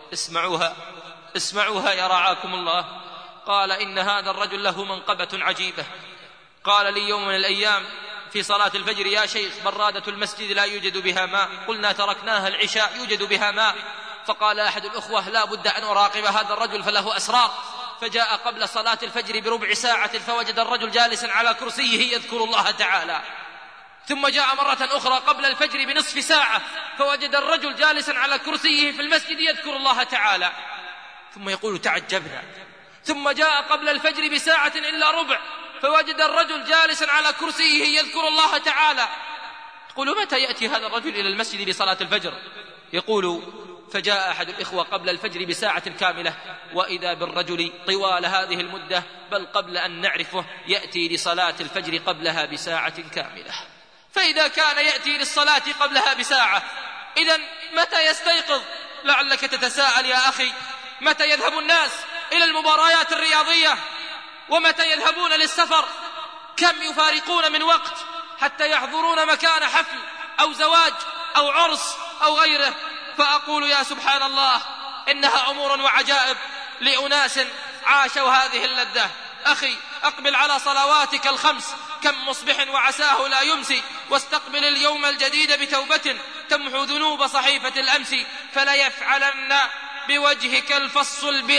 Speaker 2: اسمعوها يا رعاكم الله. قال: إن هذا الرجل له منقبة عجيبة. قال لي يوم من الأيام في صلاة الفجر: يا شيخ، برادة المسجد لا يوجد بها ماء. قلنا: تركناها العشاء يوجد بها ماء. فقال أحد الأخوة: لا بد أن أراقب هذا الرجل فله أسرار. فجاء قبل صلاة الفجر بربع ساعة فوجد الرجل جالسا على كرسيه يذكر الله تعالى. ثم جاء مرة أخرى قبل الفجر بنصف ساعة فوجد الرجل جالسا على كرسيه في المسجد يذكر الله تعالى. ثم يقول: تعجبنا. ثم جاء قبل الفجر بساعة إلا ربع فوجد الرجل جالسا على كرسيه يذكر الله تعالى. يقول: متى يأتي هذا الرجل إلى المسجد لصلاة الفجر؟ يقول: فجاء أحد الإخوة قبل الفجر بساعة كاملة، وإذا بالرجل طوال هذه المدة، بل قبل أن نعرفه يأتي لصلاة الفجر قبلها بساعة كاملة. فإذا كان يأتي للصلاة قبلها بساعة، إذن متى يستيقظ؟ لعلك تتساءل يا أخي: متى يذهب الناس إلى المباريات الرياضية؟ ومتى يذهبون للسفر؟ كم يفارقون من وقت حتى يحضرون مكان حفل أو زواج أو عرس أو غيره؟ فأقول: يا سبحان الله، إنها أمور وعجائب لأناس عاشوا هذه اللذة. أخي، أقبل على صلواتك الخمس، كم مصبح وعساه لا يمسي، واستقبل اليوم الجديد بتوبة تمحو ذنوب صحيفة الأمس، فلا يفعلن بوجهك الفص البلا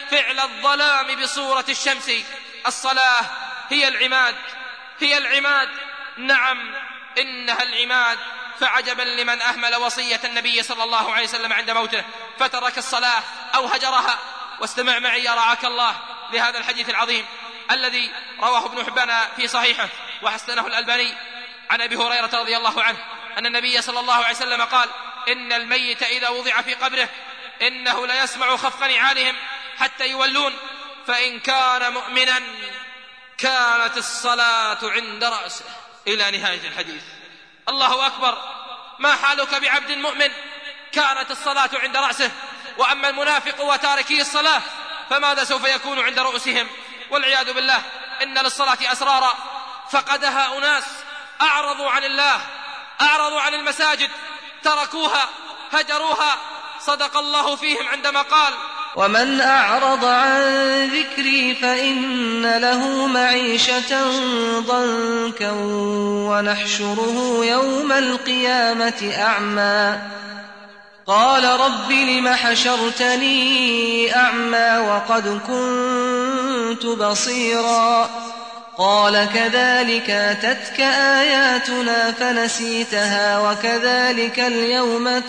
Speaker 2: فعل الظلام بصورة الشمس. الصلاة هي العماد، هي العماد، نعم إنها العماد. فعجبا لمن أهمل وصية النبي صلى الله عليه وسلم عند موته فترك الصلاة أو هجرها. واستمع معي يا رعاك الله لهذا الحديث العظيم الذي رواه ابن حبان في صحيحه وحسنه الألباني عن أبي هريرة رضي الله عنه أن النبي صلى الله عليه وسلم قال: إن الميت إذا وضع في قبره إنه ليسمع خفق نعالهم حتى يولون، فإن كان مؤمنا كانت الصلاة عند رأسه، إلى نهاية الحديث. الله أكبر، ما حالك بعبد مؤمن كانت الصلاة عند رأسه؟ وأما المنافق وتاركي الصلاة فماذا سوف يكون عند رؤوسهم؟ والعياذ بالله. إن للصلاة أسرارا فقدها أناس أعرضوا عن الله، أعرضوا عن المساجد، تركوها، هجروها. صدق الله فيهم عندما قال:
Speaker 3: ومن أعرض عن ذكري فإن له معيشة ضنكا ونحشره يوم القيامة أعمى. قال رب لم حشرتني أعمى وقد كنت بصيرا. قال كذلك أتتك آياتنا فنسيتها وكذلك اليوم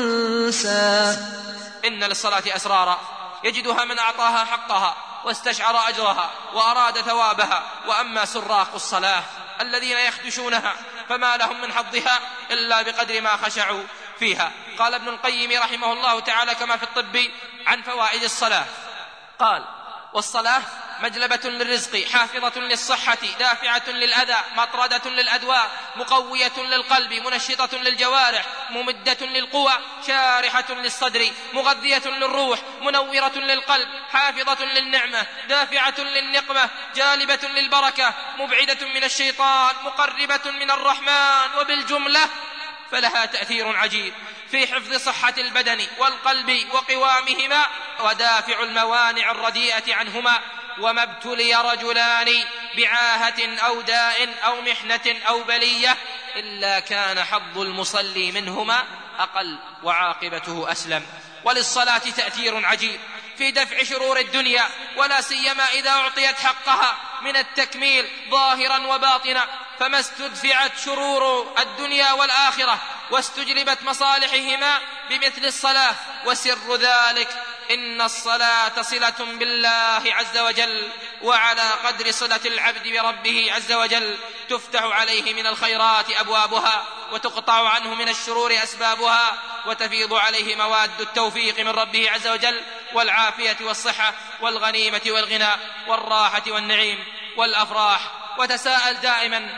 Speaker 3: تنسى.
Speaker 2: إن للصلاة أسرارا يجدها من أعطاها حقها واستشعر أجرها وأراد ثوابها. وأما سراق الصلاة الذين يخدشونها فما لهم من حظها إلا بقدر ما خشعوا فيها. قال ابن القيم رحمه الله تعالى كما في الطب عن فوائد الصلاة، قال: والصلاة مجلبة للرزق، حافظة للصحة، دافعة للأذى، مطردة للأدواء، مقوية للقلب، منشطة للجوارح، ممدة للقوى، شارحة للصدر، مغذية للروح، منورة للقلب، حافظة للنعمة، دافعة للنقمة، جالبة للبركة، مبعدة من الشيطان، مقربة من الرحمن. وبالجملة فلها تأثير عجيب في حفظ صحة البدن والقلب وقوامهما ودافع الموانع الرديئة عنهما. وما ابتلي رجلان بعاهة أو داء أو محنة أو بلية إلا كان حظ المصلي منهما أقل وعاقبته أسلم. وللصلاة تأثير عجيب في دفع شرور الدنيا، ولا سيما إذا أعطيت حقها من التكميل ظاهرا وباطنا. فما استدفعت شرور الدنيا والآخرة واستجلبت مصالحهما بمثل الصلاة. وسر ذلك إن الصلاة صلة بالله عز وجل، وعلى قدر صلة العبد بربه عز وجل تفتح عليه من الخيرات أبوابها، وتقطع عنه من الشرور أسبابها، وتفيض عليه مواد التوفيق من ربه عز وجل، والعافية والصحة والغنيمة والغنى والراحة والنعيم والأفراح. وتساءل دائما: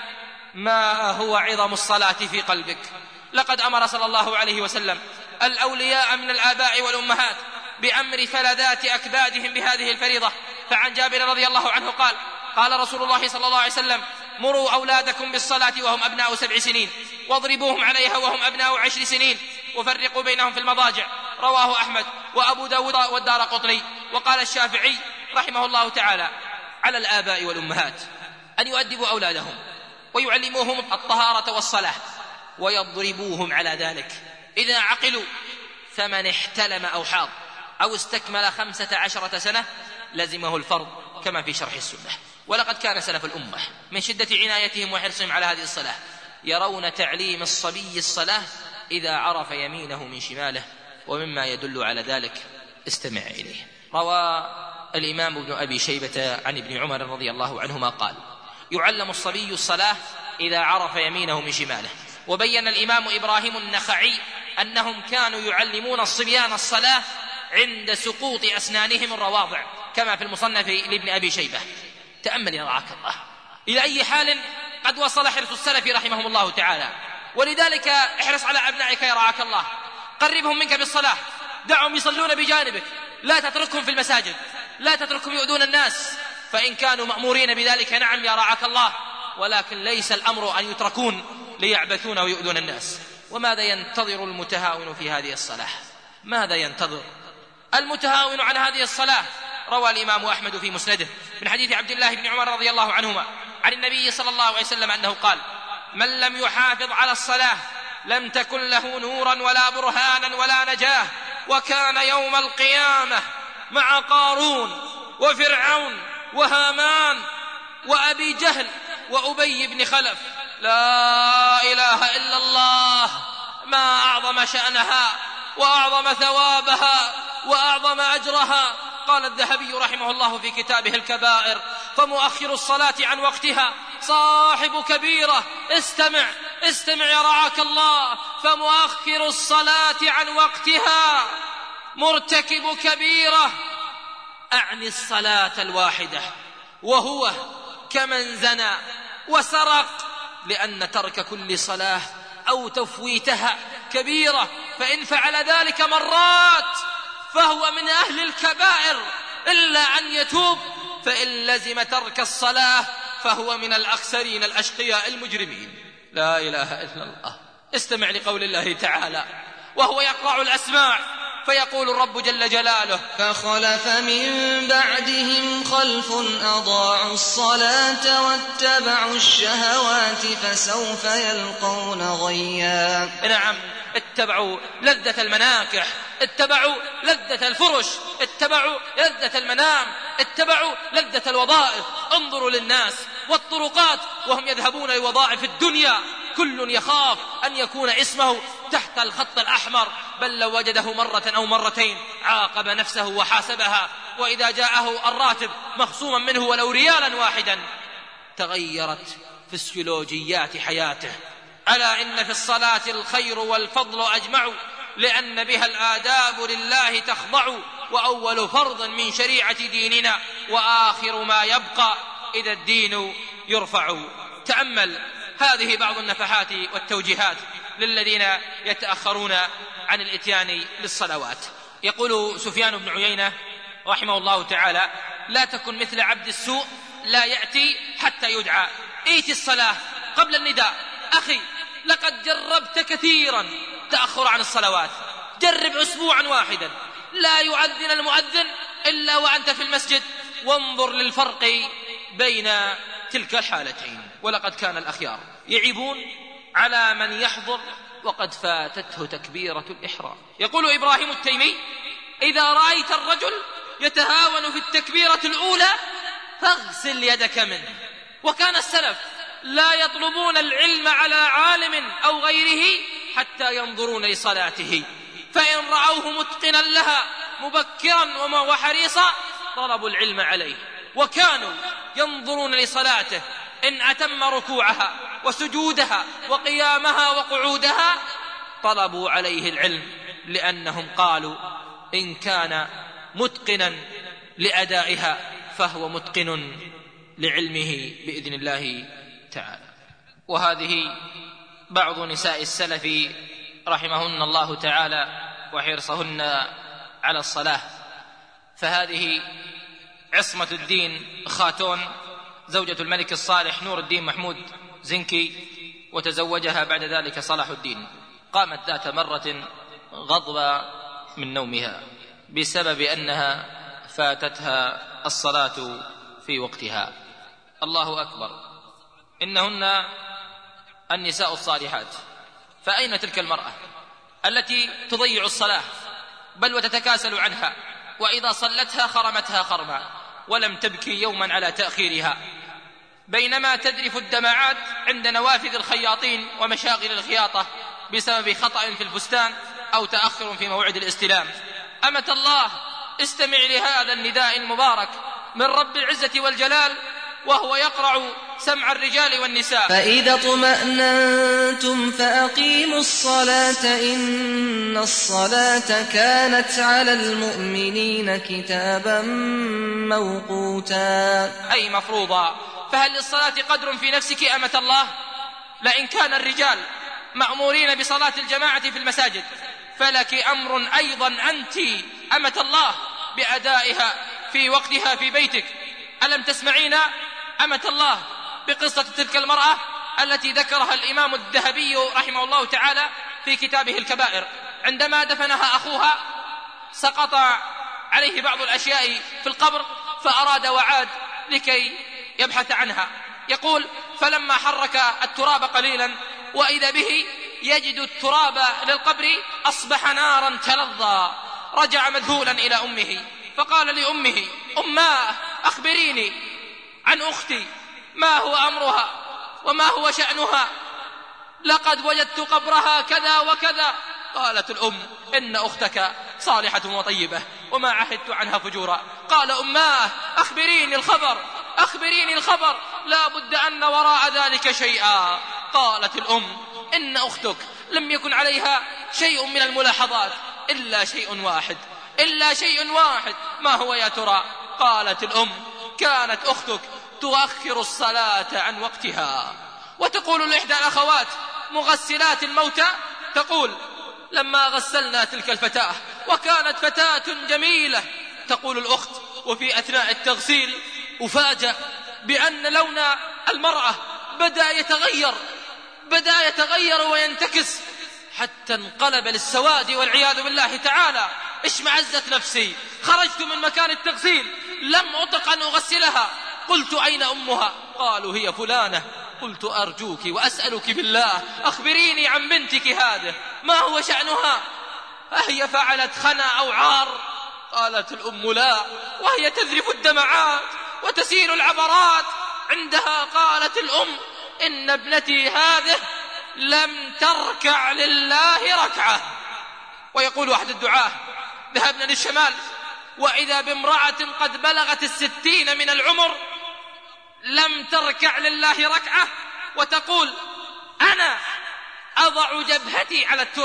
Speaker 2: ما هو عظم الصلاة في قلبك؟ لقد أمر صلى الله عليه وسلم الأولياء من الآباء والأمهات بأمر فلذات أكبادهم بهذه الفريضة. فعن جابر رضي الله عنه قال: قال رسول الله صلى الله عليه وسلم: مروا أولادكم بالصلاة وهم أبناء 7 سنين، واضربوهم عليها وهم أبناء 10 سنين، وفرقوا بينهم في المضاجع. رواه أحمد وأبو داود والدارقطني. وقال الشافعي رحمه الله تعالى: على الآباء والأمهات أن يؤدبوا أولادهم ويعلموهم الطهارة والصلاة ويضربوهم على ذلك إذا عقلوا. فمن احتلم أو حاض أو استكمل 15 سنة لزمه الفرض، كما في شرح السنة. ولقد كان سلف الأمة من شدة عنايتهم وحرصهم على هذه الصلاة يرون تعليم الصبي الصلاة إذا عرف يمينه من شماله. ومما يدل على ذلك استمع إليه. روى الإمام ابن أبي شيبة عن ابن عمر رضي الله عنهما قال: يعلم الصبي الصلاة إذا عرف يمينه من شماله. وبين الإمام إبراهيم النخعي أنهم كانوا يعلمون الصبيان الصلاة عند سقوط أسنانهم الرواضع، كما في المصنف لابن أبي شيبة. تأمل يا رعاك الله إلى أي حال قد وصل حرص السلف رحمهم الله تعالى. ولذلك احرص على أبنائك يا رعاك الله، قربهم منك بالصلاة، دعهم يصلون بجانبك، لا تتركهم في المساجد، لا تتركهم يؤذون الناس، فإن كانوا مأمورين بذلك نعم يا رعاك الله، ولكن ليس الأمر أن يتركون ليعبثون ويؤذون الناس. وماذا ينتظر المتهاون في هذه الصلاة؟ ماذا ينتظر المتهاون عن هذه الصلاة؟ روى الإمام أحمد في مسنده من حديث عبد الله بن عمر رضي الله عنهما عن النبي صلى الله عليه وسلم أنه قال: من لم يحافظ على الصلاة لم تكن له نورا ولا برهانا ولا نجاة، وكان يوم القيامة مع قارون وفرعون وهامان وأبي جهل وأبي بن خلف. لا إله إلا الله، ما أعظم شأنها وأعظم ثوابها وأعظم أجرها. قال الذهبي رحمه الله في كتابه الكبائر: فمؤخر الصلاة عن وقتها صاحب كبيرة. استمع يا رعاك الله، فمؤخر الصلاة عن وقتها مرتكب كبيرة، أعني الصلاة الواحدة، وهو كمن زنى وسرق، لأن ترك كل صلاة أو تفويتها كبيرة، فإن فعل ذلك مرات فهو من أهل الكبائر إلا أن يتوب، فإن لزم ترك الصلاة فهو من الأخسرين الأشقياء المجرمين. لا إله إلا الله. استمع لقول الله تعالى وهو يقرع الأسماع فيقول الرب جل جلاله:
Speaker 3: فخلف من بعدهم خلف أضاعوا الصلاة واتبعوا الشهوات فسوف يلقون غيا.
Speaker 2: نعم، اتبعوا لذة المناكح، اتبعوا لذة الفرش، اتبعوا لذة المنام، اتبعوا لذة الوظائف. انظروا للناس والطرقات وهم يذهبون لوظائف الدنيا، كل يخاف أن يكون اسمه تحت الخط الأحمر، بل لو وجده مرة أو مرتين عاقب نفسه وحاسبها، وإذا جاءه الراتب مخصوما منه ولو ريالا واحدا تغيرت فسيولوجيات حياته. ألا إن في الصلاة الخير والفضل أجمع، لأن بها الآداب لله تخضع، وأول فرض من شريعة ديننا وآخر ما يبقى إذا الدين يرفع. تأمل هذه بعض النفحات والتوجيهات للذين يتأخرون عن الإتيان للصلوات. يقول سفيان بن عيينة رحمه الله تعالى: لا تكن مثل عبد السوء لا يأتي حتى يدعى. ائت الصلاة قبل النداء. أخي، لقد جربت كثيرا تأخر عن الصلوات، جرب أسبوعا واحدا لا يؤذن المؤذن إلا وأنت في المسجد، وانظر للفرق بين تلك الحالتين. ولقد كان الأخيار يعيبون على من يحضر وقد فاتته تكبيرة الإحرام. يقول إبراهيم التيمي: إذا رأيت الرجل يتهاون في التكبيرة الأولى فاغسل يدك منه. وكان السلف لا يطلبون العلم على عالم أو غيره حتى ينظرون لصلاته، فإن رأوه متقنا لها مبكرا وحريصا طلبوا العلم عليه، وكانوا ينظرون لصلاته إن أتم ركوعها وسجودها وقيامها وقعودها طلبوا عليه العلم، لأنهم قالوا إن كان متقنا لأدائها فهو متقن لعلمه بإذن الله تعالى. وهذه بعض نساء السلف رحمهن الله تعالى وحرصهن على الصلاة. فهذه عصمة الدين خاتون زوجة الملك الصالح نور الدين محمود زنكي، وتزوجها بعد ذلك صلاح الدين. قامت ذات مرة غضبة من نومها بسبب أنها فاتتها الصلاة في وقتها. الله أكبر، إنهن النساء الصالحات. فأين تلك المرأة التي تضيع الصلاة بل وتتكاسل عنها، وإذا صلتها خرمتها خرما ولم تبكي يوما على تأخيرها، بينما تذرف الدمعات عند نوافذ الخياطين ومشاغل الخياطة بسبب خطأ في الفستان أو تأخر في موعد الاستلام. أمة الله، استمع لهذا النداء المبارك من رب العزة والجلال وهو يقرع سمع الرجال والنساء:
Speaker 3: فإذا اطمأننتم فأقيموا الصلاة إن الصلاة كانت على المؤمنين كتابا موقوتا.
Speaker 2: أي مفروضا. فهل للصلاة قدر في نفسك أمة الله؟ لئن كان الرجال مأمورين بصلاة الجماعة في المساجد فلك أمر أيضا أنت أمة الله بأدائها في وقتها في بيتك. ألم تسمعين أمة الله بقصة تلك المرأة التي ذكرها الإمام الذهبي رحمه الله تعالى في كتابه الكبائر؟ عندما دفنها أخوها سقط عليه بعض الأشياء في القبر فأراد وعاد لكي يبحث عنها. يقول: فلما حرك التراب قليلا وإذا به يجد التراب للقبر أصبح نارا تلظى. رجع مذهولا إلى أمه فقال لأمه: أماه أخبريني عن أختي، ما هو أمرها وما هو شأنها؟ لقد وجدت قبرها كذا وكذا. قالت الأم: إن أختك صالحة وطيبة وما عهدت عنها فجورا. قال: أماه أخبريني الخبر، لا بد أن وراء ذلك شيئا. قالت الأم: إن أختك لم يكن عليها شيء من الملاحظات إلا شيء واحد. ما هو يا ترى؟ قالت الأم: كانت أختك تؤخر الصلاة عن وقتها. وتقول لإحدى الأخوات مغسلات الموتى، تقول: لما غسلنا تلك الفتاة وكانت فتاة جميلة، تقول الأخت: وفي أثناء التغسيل أفاجأ بأن لون المرأة بدأ يتغير وينتكس حتى انقلب للسواد والعياذ بالله تعالى. اشمعزت نفسي، خرجت من مكان التغسيل لم أطق أن أغسلها. قلت: أين أمها؟ قالوا: هي فلانة. قلت: أرجوك وأسألك بالله أخبريني عن بنتك هذه، ما هو شأنها؟ أهي فعلت خنا أو عار؟ قالت الأم: لا، وهي تذرف الدمعات وتسيل العبرات. عندها قالت الأم: إن ابنتي هذه لم تركع لله ركعة. ويقول أحد الدعاة: ذهبنا للشمال وإذا بامرأة قد بلغت 60 من العمر لم تركع لله ركعة، وتقول: أنا أضع جبهتي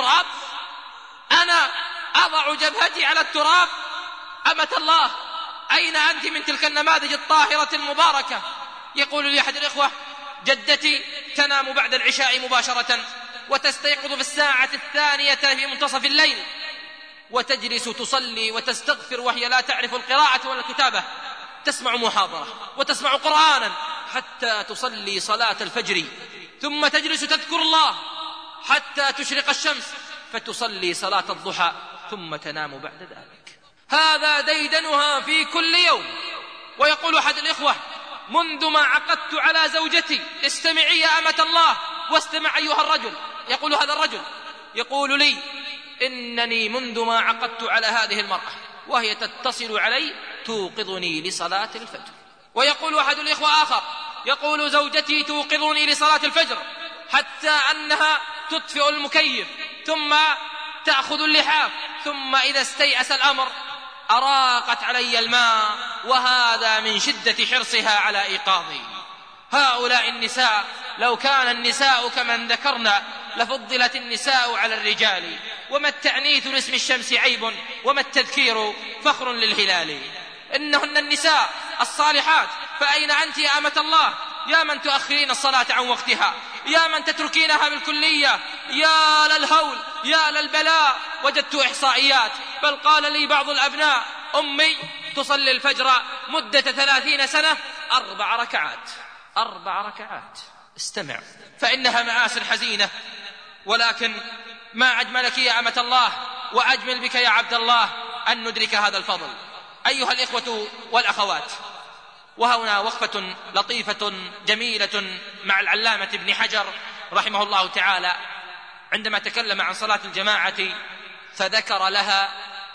Speaker 2: على التراب. أمة الله، أين أنت من تلك النماذج الطاهرة المباركة؟ يقول لي أحد الإخوة: جدتي تنام بعد العشاء مباشرة وتستيقظ في الساعة 2 في منتصف الليل، وتجلس تصلي وتستغفر وهي لا تعرف القراءة ولا الكتابة، تسمع محاضرة وتسمع قرآنا حتى تصلي صلاة الفجر، ثم تجلس تذكر الله حتى تشرق الشمس، فتصلي صلاة الضحى، ثم تنام بعد ذلك. هذا ديدنها في كل يوم. ويقول أحد الإخوة: منذ ما عقدت على زوجتي، استمعي يا أمة الله واستمع أيها الرجل. يقول هذا الرجل: يقول لي إنني منذ ما عقدت على هذه المرأة وهي تتصل علي توقظني لصلاة الفجر. ويقول أحد الإخوة آخر: يقول زوجتي توقظني لصلاة الفجر حتى أنها تطفئ المكيف ثم تأخذ اللحاف، ثم إذا استيأس الأمر أراقت علي الماء، وهذا من شدة حرصها على إيقاظي. هؤلاء النساء لو كان النساء كمن ذكرنا لفضلت النساء على الرجال. وما التعنيث لاسم الشمس عيب، وما التذكير فخر للهلال. إنهن النساء الصالحات. فأين أنت يا أمة الله؟ يا من تؤخرين الصلاة عن وقتها، يا من تتركينها بالكلية، يا للهول يا للبلاء. وجدت إحصائيات، بل قال لي بعض الأبناء: أمي تصلي الفجر مدة 30 سنة 4 ركعات. استمع، فإنها مآسٍ حزينة، ولكن ما أجملك يا أمة الله وأجمل بك يا عبد الله أن ندرك هذا الفضل. أيها الإخوة والأخوات، وهنا وقفة لطيفة جميلة مع العلامة ابن حجر رحمه الله تعالى عندما تكلم عن صلاة الجماعة، فذكر لها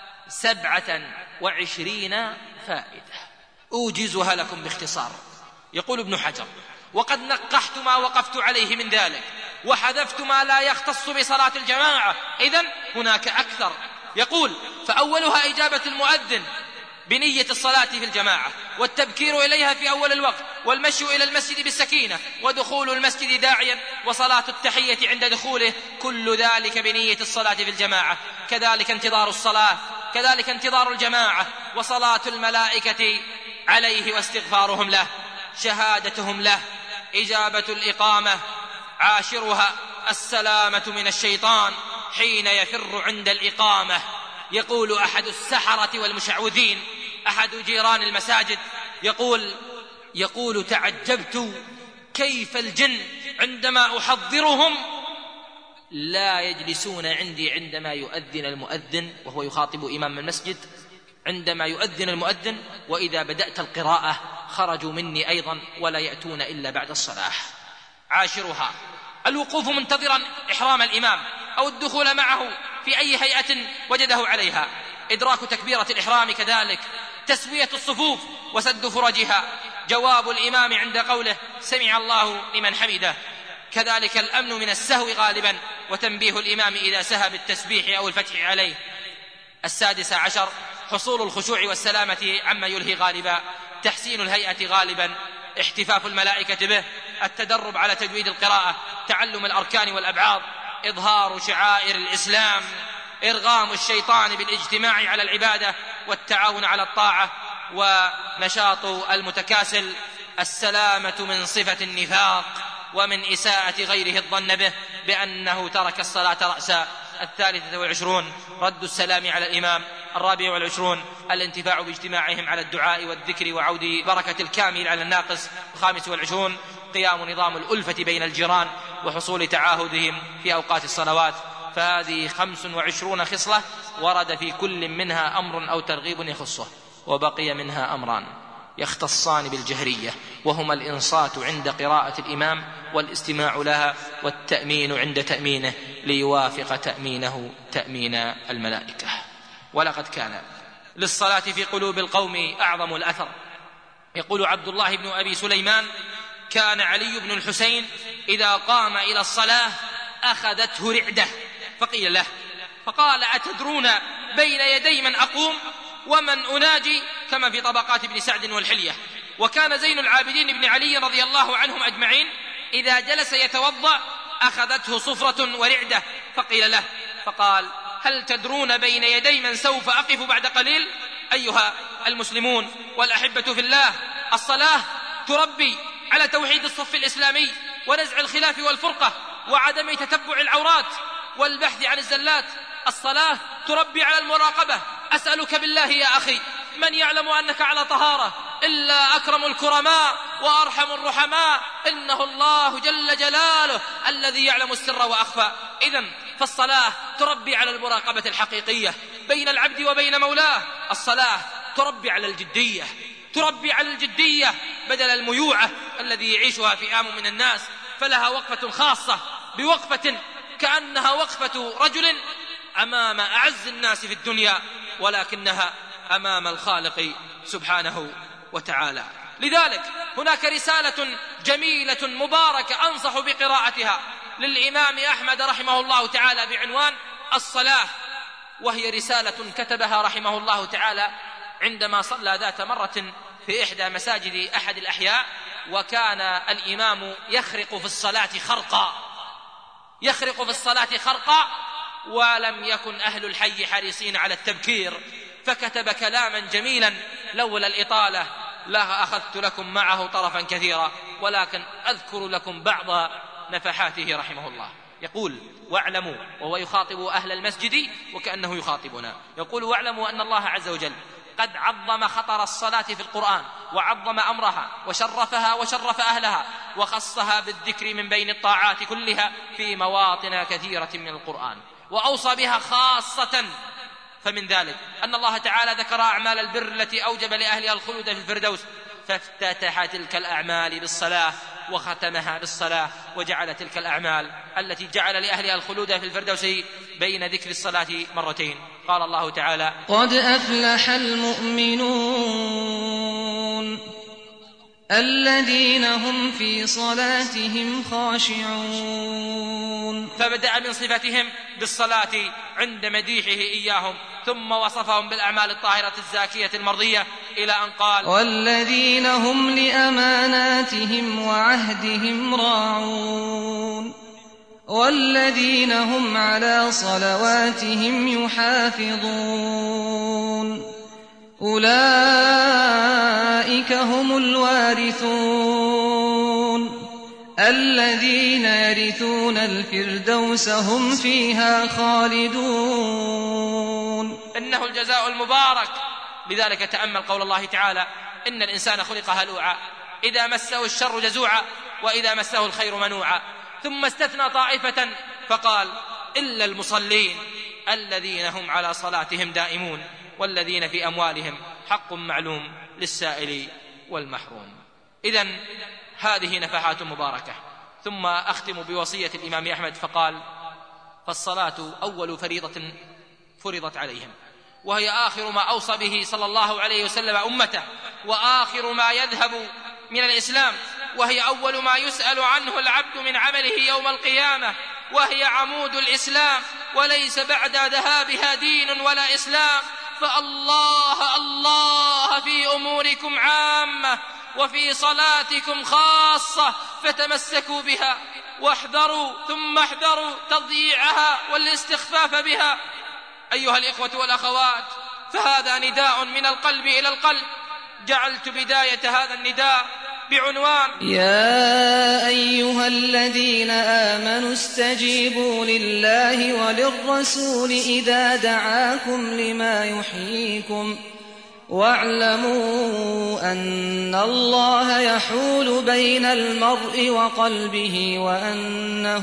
Speaker 2: 27 فائدة أوجزها لكم باختصار. يقول ابن حجر: وقد نقحت ما وقفت عليه من ذلك وحذفت ما لا يختص بصلاة الجماعة، إذن هناك أكثر. يقول: فأولها إجابة المؤذن بنية الصلاة في الجماعة، والتبكير إليها في أول الوقت، والمشي إلى المسجد بالسكينة، ودخول المسجد داعيا، وصلاة التحية عند دخوله، كل ذلك بنية الصلاة في الجماعة. كذلك انتظار الصلاة، كذلك انتظار الجماعة، وصلاة الملائكة عليه واستغفارهم له، شهادتهم له، إجابة الإقامة. عاشرها السلامة من الشيطان حين يفر عند الإقامة. يقول أحد السحرة والمشعوذين، أحد جيران المساجد، يقول: تعجبت كيف الجن عندما أحضرهم لا يجلسون عندي عندما يؤذن المؤذن، وهو يخاطب إمام المسجد، عندما يؤذن المؤذن، وإذا بدأت القراءة خرجوا مني أيضا ولا يأتون إلا بعد الصلاة. عاشرها الوقوف منتظرا إحرام الإمام أو الدخول معه في أي هيئة وجده عليها، إدراك تكبيرة الإحرام كذلك، تسوية الصفوف وسد فرجها، جواب الإمام عند قوله سمع الله لمن حمده، كذلك الأمن من السهو غالبا، وتنبيه الإمام إذا سهى بالتسبيح أو الفتح عليه. 16 حصول الخشوع والسلامة عما يلهي غالبا، تحسين الهيئة غالبا، احتفاف الملائكة به، التدرب على تجويد القراءة، تعلم الأركان والأبعاض، إظهار شعائر الإسلام، إرغام الشيطان بالاجتماع على العبادة والتعاون على الطاعة، ونشاط المتكاسل، السلامة من صفة النفاق ومن إساءة غيره الظن به بأنه ترك الصلاة رأسا. 23 رد السلام على الإمام. 24 الانتفاع باجتماعهم على الدعاء والذكر وعود بركة الكامل على الناقص. 25 قيام نظام الألفة بين الجيران وحصول تعاهدهم في أوقات الصلوات. فهذه 25 خصلة ورد في كل منها أمر أو ترغيب يخصه، وبقي منها أمران يختصان بالجهرية، وهما الإنصات عند قراءة الإمام والاستماع لها، والتأمين عند تأمينه ليوافق تأمينه تأمين الملائكة. ولقد كان للصلاة في قلوب القوم أعظم الأثر. يقول عبد الله بن أبي سليمان: كان علي بن الحسين إذا قام إلى الصلاة أخذته رعدة، فقيل له فقال: أتدرون بين يدي من أقوم ومن أناجي؟ كما في طبقات ابن سعد والحلية. وكان زين العابدين بن علي رضي الله عنهم أجمعين إذا جلس يتوضأ أخذته صفرة ورعدة، فقيل له فقال: هل تدرون بين يدي من سوف أقف بعد قليل؟ أيها المسلمون والأحبة في الله، الصلاة تربي على توحيد الصف الإسلامي ونزع الخلاف والفرقة وعدم تتبع العورات والبحث عن الزلات. الصلاة تربي على المراقبة. أسألك بالله يا أخي، من يعلم أنك على طهارة إلا أكرم الكرماء وأرحم الرحماء، إنه الله جل جلاله الذي يعلم السر وأخفى. إذن فالصلاة تربي على المراقبة الحقيقية بين العبد وبين مولاه. الصلاة تربي على الجدية، تربي على الجدية بدل الميوعة الذي يعيشها فئام من الناس، فلها وقفة خاصة بوقفة كأنها وقفة رجل أمام أعز الناس في الدنيا، ولكنها أمام الخالق سبحانه وتعالى. لذلك هناك رسالة جميلة مباركة أنصح بقراءتها للإمام أحمد رحمه الله تعالى بعنوان الصلاة، وهي رسالة كتبها رحمه الله تعالى عندما صلى ذات مرة في إحدى مساجد أحد الأحياء، وكان الإمام يخرق في الصلاة خرقا، ولم يكن أهل الحي حريصين على التبكير، فكتب كلاما جميلا لولا الإطالة لا أخذت لكم معه طرفا كثيرا، ولكن أذكر لكم بعض نفحاته رحمه الله. يقول: واعلموا، وهو يخاطب أهل المسجد وكأنه يخاطبنا، يقول: واعلموا أن الله عز وجل قد عظم خطر الصلاة في القرآن، وعظم أمرها وشرفها وشرف أهلها، وخصها بالذكر من بين الطاعات كلها في مواطن كثيرة من القرآن، وأوصى بها خاصة. فمن ذلك أن الله تعالى ذكر أعمال البر التي أوجب لأهلها الخلود في الفردوس، فافتتح تلك الأعمال بالصلاة وختمها بالصلاة، وجعل تلك الأعمال التي جعل لأهلها الخلود في الفردوس بين ذكر الصلاة مرتين. قال الله تعالى:
Speaker 3: قد أفلح المؤمنون الذين هم في صلاتهم خاشعون.
Speaker 2: فبدأ من صفتهم بالصلاة عند مديحه إياهم، ثم وصفهم بالأعمال الطاهرة الزاكية المرضية إلى أن قال:
Speaker 3: والذين هم لأماناتهم وعهدهم راعون والذين هم على صلواتهم يحافظون أولئك هم الوارثون الذين يرثون الفردوس هم فيها خالدون.
Speaker 2: إنه الجزاء المبارك. لذلك تأمل قول الله تعالى: إن الإنسان خلق هلوعا إذا مسه الشر جزوعا وإذا مسه الخير منوعا. ثم استثنى طائفة فقال: إلا المصلين الذين هم على صلاتهم دائمون والذين في أموالهم حق معلوم للسائل والمحروم. إذن هذه نفحات مباركة. ثم أختم بوصية الإمام أحمد فقال: فالصلاة أول فريضة فرضت عليهم، وهي آخر ما أوصى به صلى الله عليه وسلم أمته، وآخر ما يذهب من الإسلام، وهي أول ما يسأل عنه العبد من عمله يوم القيامة، وهي عمود الإسلام، وليس بعد ذهابها دين ولا إسلام. فالله الله في أموركم عامة وفي صلاتكم خاصة، فتمسكوا بها واحذروا ثم احذروا تضييعها والاستخفاف بها. أيها الإخوة والأخوات، فهذا نداء من القلب إلى القلب. جعلت بداية هذا النداء بعنوان:
Speaker 3: يا أيها الذين آمنوا استجيبوا لله وللرسول إذا دعاكم لما يحييكم، واعلموا أن الله يحول بين المرء وقلبه وأنه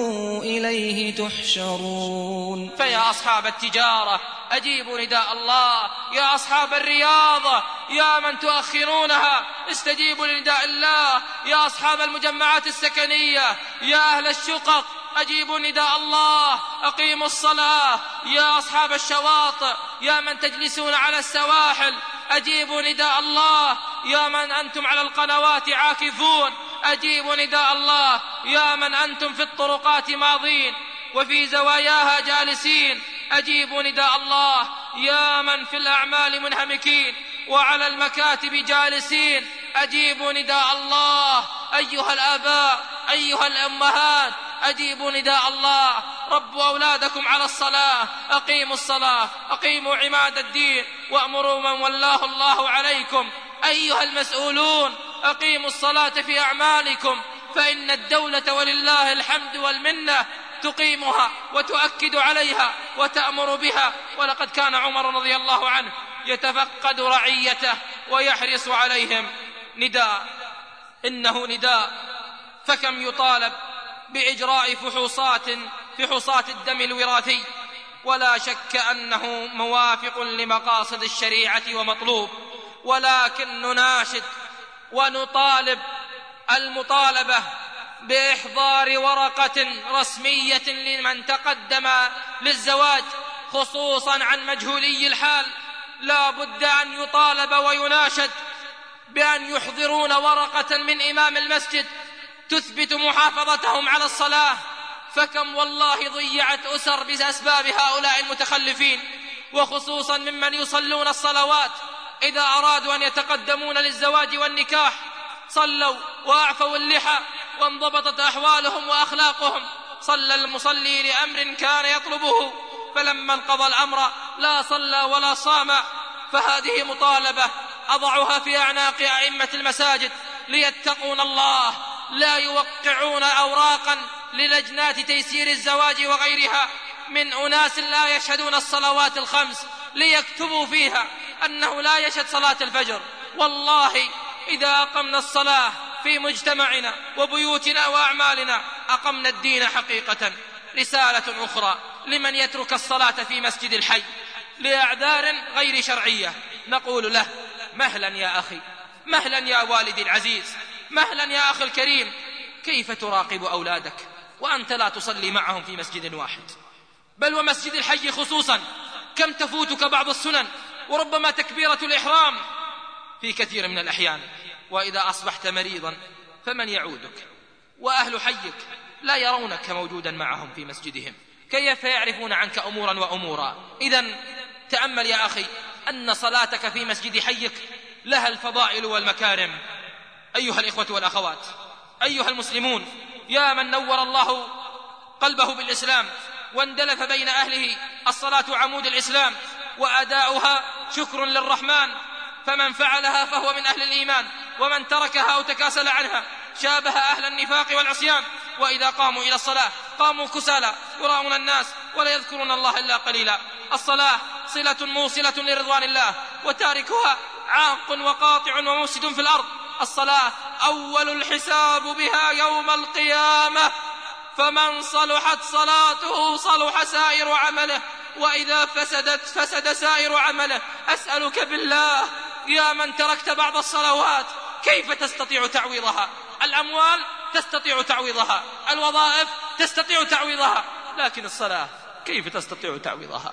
Speaker 3: إليه تحشرون.
Speaker 2: فيا أصحاب التجارة أجيبوا نداء الله، يا أصحاب الرياضة يا من تؤخرونها استجيبوا لنداء الله، يا أصحاب المجمعات السكنية يا أهل الشقق أجيبوا نداء الله، أقيموا الصلاة، يا أصحاب الشواطئ يا من تجلسون على السواحل أجيبوا نداء الله، يا من أنتم على القنوات عاكفون أجيبوا نداء الله، يا من أنتم في الطرقات ماضين وفي زواياها جالسين أجيبوا نداء الله، يا من في الأعمال منهمكين وعلى المكاتب جالسين أجيبوا نداء الله. أيها الآباء أيها الأمهات أجيبوا نداء الله، ربوا أولادكم على الصلاة، أقيموا الصلاة، أقيموا عماد الدين، وأمروا من ولاه الله عليكم. أيها المسؤولون أقيموا الصلاة في أعمالكم، فإن الدولة ولله الحمد والمنة تقيمها وتؤكد عليها وتأمر بها. ولقد كان عمر رضي الله عنه يتفقد رعيته ويحرص عليهم. نداء، إنه نداء، فكم يطالب بإجراء فحوصات الدم الوراثي، ولا شك أنه موافق لمقاصد الشريعة ومطلوب، ولكن نناشد ونطالب المطالبة بإحضار ورقة رسمية لمن تقدم للزواج، خصوصا عن مجهولي الحال. لا بد أن يطالب ويناشد بأن يحضرون ورقة من إمام المسجد تثبت محافظتهم على الصلاة، فكم والله ضيعت أسر بأسباب هؤلاء المتخلفين، وخصوصا ممن يصلون الصلوات إذا أرادوا أن يتقدمون للزواج والنكاح صلوا وأعفوا اللحى وانضبطت أحوالهم وأخلاقهم. صلى المصلي لأمر كان يطلبه، فلما انقضى الأمر لا صلى ولا صام. فهذه مطالبة أضعها في أعناق أئمة المساجد ليتقون الله، لا يوقعون أوراقا للجنات تيسير الزواج وغيرها من أناس لا يشهدون الصلوات الخمس ليكتبوا فيها أنه لا يشهد صلاة الفجر. والله إذا أقمنا الصلاة في مجتمعنا وبيوتنا وأعمالنا أقمنا الدين حقيقة. رسالة أخرى لمن يترك الصلاة في مسجد الحي لأعذار غير شرعية، نقول له: مهلا يا أخي، مهلا يا والدي العزيز، مهلا يا أخي الكريم. كيف تراقب أولادك وأنت لا تصلي معهم في مسجد واحد، بل ومسجد الحي خصوصا؟ كم تفوتك بعض السنن وربما تكبيرة الإحرام في كثير من الأحيان. وإذا أصبحت مريضا فمن يعودك؟ وأهل حيك لا يرونك موجودا معهم في مسجدهم، كيف يعرفون عنك أمورا وأمورا؟ إذن تأمل يا أخي أن صلاتك في مسجد حيك لها الفضائل والمكارم. أيها الإخوة والأخوات، أيها المسلمون، يا من نور الله قلبه بالإسلام واندلف بين أهله، الصلاة عمود الإسلام وأداؤها شكر للرحمن، فمن فعلها فهو من أهل الإيمان، ومن تركها أو تكاسل عنها شابه أهل النفاق والعصيان. وإذا قاموا إلى الصلاة قاموا كسالى يراءون الناس ولا يذكرون الله إلا قليلا. الصلاة صلة موصلة لرضوان الله، وتاركها عاق وقاطع ومفسد في الأرض. الصلاة أول الحساب بها يوم القيامة، فمن صلحت صلاته صلح سائر عمله، وإذا فسدت فسد سائر عمله. أسألك بالله يا من تركت بعض الصلوات كيف تستطيع تعويضها؟ الأموال تستطيع تعويضها، الوظائف تستطيع تعويضها، لكن الصلاة كيف تستطيع تعويضها؟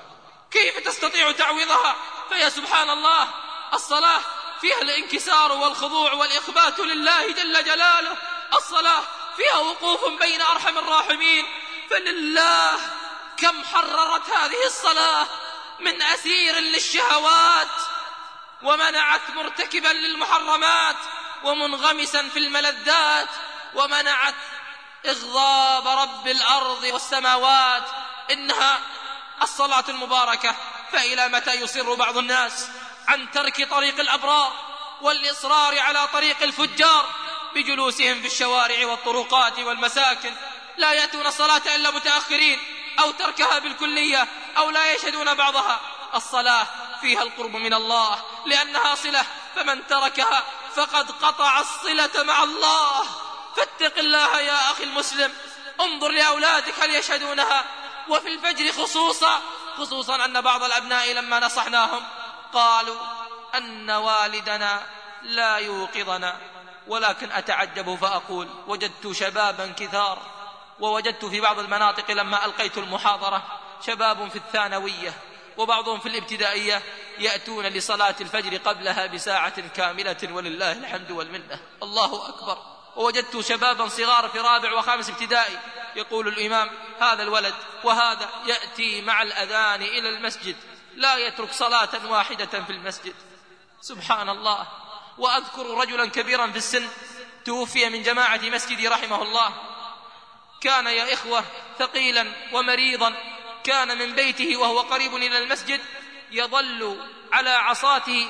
Speaker 2: كيف تستطيع تعويضها؟ فيا سبحان الله، الصلاة فيها الانكسار والخضوع والإخبات لله جل جلاله، الصلاة فيها وقوف بين أرحم الراحمين. فلله كم حررت هذه الصلاة من أسير للشهوات، ومنعت مرتكبا للمحرمات، ومنغمسا في الملذات، ومنعت إغضاب رب الأرض والسماوات. إنها الصلاة المباركة. فإلى متى يصر بعض الناس عن ترك طريق الأبرار والإصرار على طريق الفجار بجلوسهم في الشوارع والطرقات والمساكن، لا يأتون الصلاة إلا متأخرين، أو تركها بالكلية، أو لا يشهدون بعضها؟ الصلاة فيها القرب من الله لأنها صلة، فمن تركها فقد قطع الصلة مع الله. فاتق الله يا أخي المسلم، انظر لأولادك هل يشهدونها. وفي الفجر خصوصا أن بعض الأبناء لما نصحناهم قالوا أن والدنا لا يوقظنا، ولكن أتعجب فأقول وجدت شبابا كثار، ووجدت في بعض المناطق لما ألقيت المحاضرة شباب في الثانوية وبعضهم في الابتدائية يأتون لصلاة الفجر قبلها بساعة كاملة، ولله الحمد والمنة، الله أكبر. ووجدت شبابا صغار في رابع وخامس ابتدائي يقول الإمام هذا الولد وهذا يأتي مع الأذان إلى المسجد، لا يترك صلاة واحدة في المسجد، سبحان الله. وأذكر رجلا كبيرا في السن توفي من جماعة مسجدي رحمه الله، كان يا إخوة ثقيلا ومريضا، كان من بيته وهو قريب إلى المسجد يظل على عصاته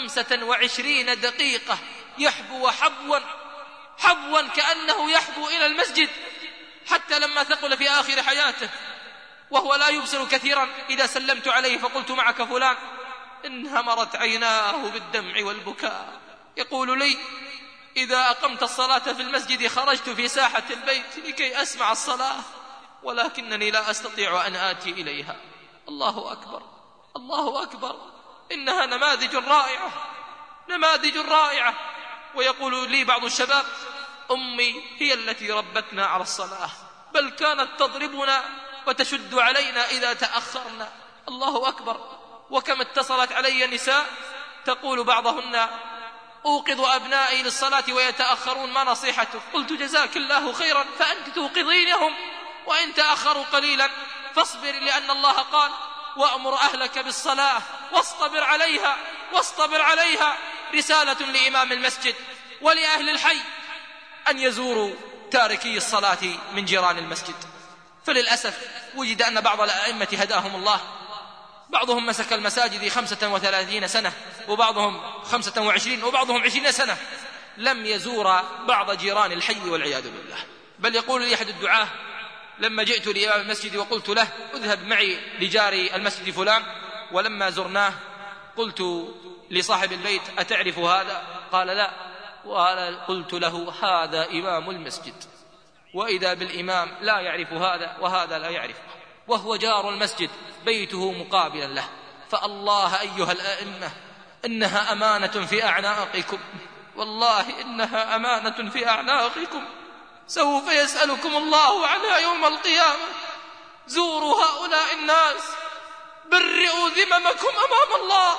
Speaker 2: 25 دقيقة يحبو حبوا كأنه يحبو إلى المسجد، حتى لما ثقل في آخر حياته وهو لا يبصر كثيرا. إذا سلمت عليه فقلت معك فلان، انهمرت عيناه بالدمع والبكاء، يقول لي إذا أقمت الصلاة في المسجد خرجت في ساحة البيت لكي أسمع الصلاة، ولكنني لا أستطيع أن آتي إليها. الله أكبر، الله أكبر، إنها نماذج رائعة. ويقول لي بعض الشباب أمي هي التي ربتنا على الصلاة، بل كانت تضربنا وتشد علينا إذا تأخرنا. الله أكبر. وكم اتصلت علي نساء تقول بعضهن أوقظ أبنائي للصلاة ويتأخرون، ما نصيحتك؟ قلت جزاك الله خيرا، فأنت توقظينهم، وإن تأخروا قليلا فاصبر، لأن الله قال وأمر أهلك بالصلاة واصطبر عليها. رسالة لإمام المسجد ولأهل الحي أن يزوروا تاركي الصلاة من جيران المسجد. فللأسف وجد أن بعض الأئمة هداهم الله بعضهم مسك المساجد 35 سنة، وبعضهم 25، وبعضهم 20 سنة لم يزور بعض جيران الحي والعياذ بالله. بل يقول لي أحد الدعاة لما جئت لإمام المسجد وقلت له اذهب معي لجاري المسجد فلان، ولما زرناه قلت لصاحب البيت أتعرف هذا؟ قال لا. قلت له هذا إمام المسجد، وإذا بالإمام لا يعرف هذا وهذا لا يعرفه، وهو جار المسجد بيته مقابلا له. فالله أيها الأئمة إنها أمانة في أعناقكم، والله إنها أمانة في أعناقكم، سوف يسألكم الله عنها يوم القيامة. زوروا هؤلاء الناس، برئوا ذممكم أمام الله،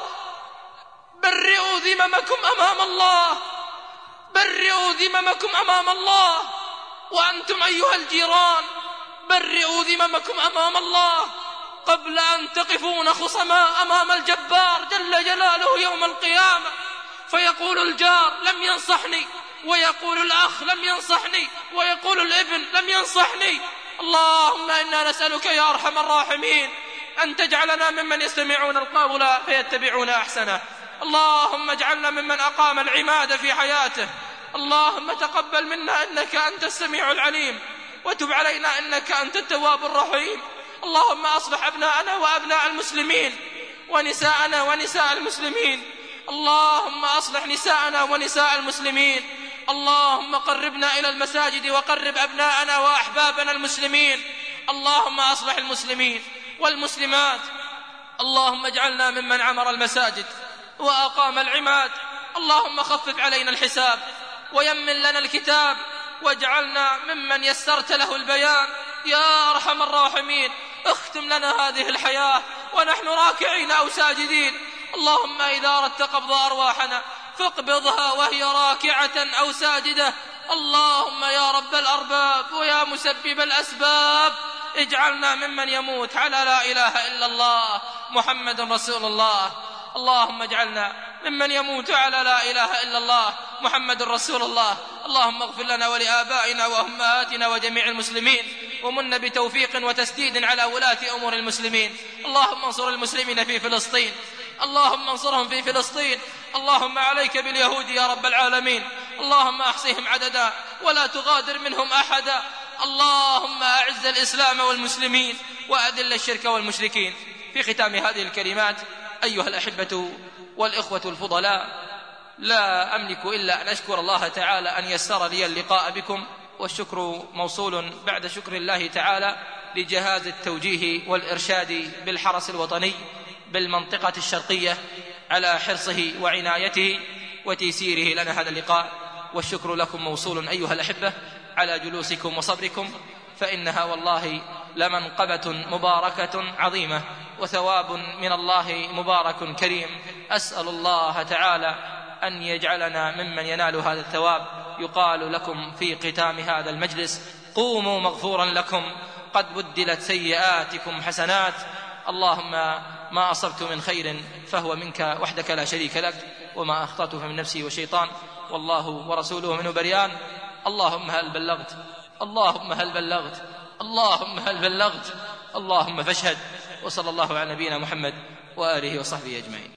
Speaker 2: برئوا ذممكم أمام الله، برئوا ذممكم أمام الله. وأنتم أيها الجيران برئوا ذممكم أمام الله قبل أن تقفون خصماء أمام الجبار جل جلاله يوم القيامة، فيقول الجار لم ينصحني، ويقول الأخ لم ينصحني، ويقول الابن لم ينصحني. اللهم إنا نسألك يا أرحم الراحمين أن تجعلنا ممن يستمعون القول فيتبعون أحسنه. اللهم اجعلنا ممن أقام العماد في حياته. اللهم تقبل منا إنك أنت السميع العليم، وتب علينا إنك أنت التواب الرحيم. اللهم أصلح أبناءنا وأبناء المسلمين، ونساءنا ونساء المسلمين. اللهم أصلح نساءنا ونساء المسلمين. اللهم قربنا إلى المساجد وقرب أبناءنا وأحبابنا المسلمين. اللهم أصلح المسلمين والمسلمات. اللهم اجعلنا ممن عمر المساجد وأقام العماد. اللهم خفف علينا الحساب ويمن لنا الكتاب، واجعلنا ممن يسرت له البيان يا أرحم الراحمين. اختم لنا هذه الحياة ونحن راكعين أو ساجدين. اللهم إذا أردت قبض أرواحنا فاقبضها وهي راكعة أو ساجدة. اللهم يا رب الأرباب ويا مسبب الأسباب اجعلنا ممن يموت على لا إله إلا الله محمد رسول الله. اللهم اجعلنا ممن يموت على لا إله إلا الله محمد رسول الله. اللهم اغفر لنا ولآبائنا وأمهاتنا وجميع المسلمين، ومن بتوفيق وتسديد على ولاة أمور المسلمين. اللهم انصر المسلمين في فلسطين، اللهم انصرهم في فلسطين. اللهم عليك باليهود يا رب العالمين، اللهم احصهم عددا ولا تغادر منهم أحدا. اللهم أعز الإسلام والمسلمين وأذل الشرك والمشركين. في ختام هذه الكلمات أيها الأحبة والإخوة الفضلاء، لا أملك إلا أن أشكر الله تعالى أن يسر لي اللقاء بكم، والشكر موصول بعد شكر الله تعالى لجهاز التوجيه والإرشاد بالحرس الوطني بالمنطقة الشرقية على حرصه وعنايته وتيسيره لنا هذا اللقاء. والشكر لكم موصول أيها الأحبة على جلوسكم وصبركم، فإنها والله لمنقبة مباركة عظيمة وثواب من الله مبارك كريم. أسأل الله تعالى أن يجعلنا ممن ينال هذا الثواب. يقال لكم في ختام هذا المجلس: قوموا مغفورا لكم، قد بدلت سيئاتكم حسنات. اللهم ما أصبت من خير فهو منك وحدك لا شريك لك، وما أخطأت فمن نفسي وشيطان، والله ورسوله منه بريان. اللهم هل بلغت، اللهم هل بلغت، اللهم هل بلغت، اللهم فاشهد. وصلى الله على نبينا محمد وآله وصحبه أجمعين.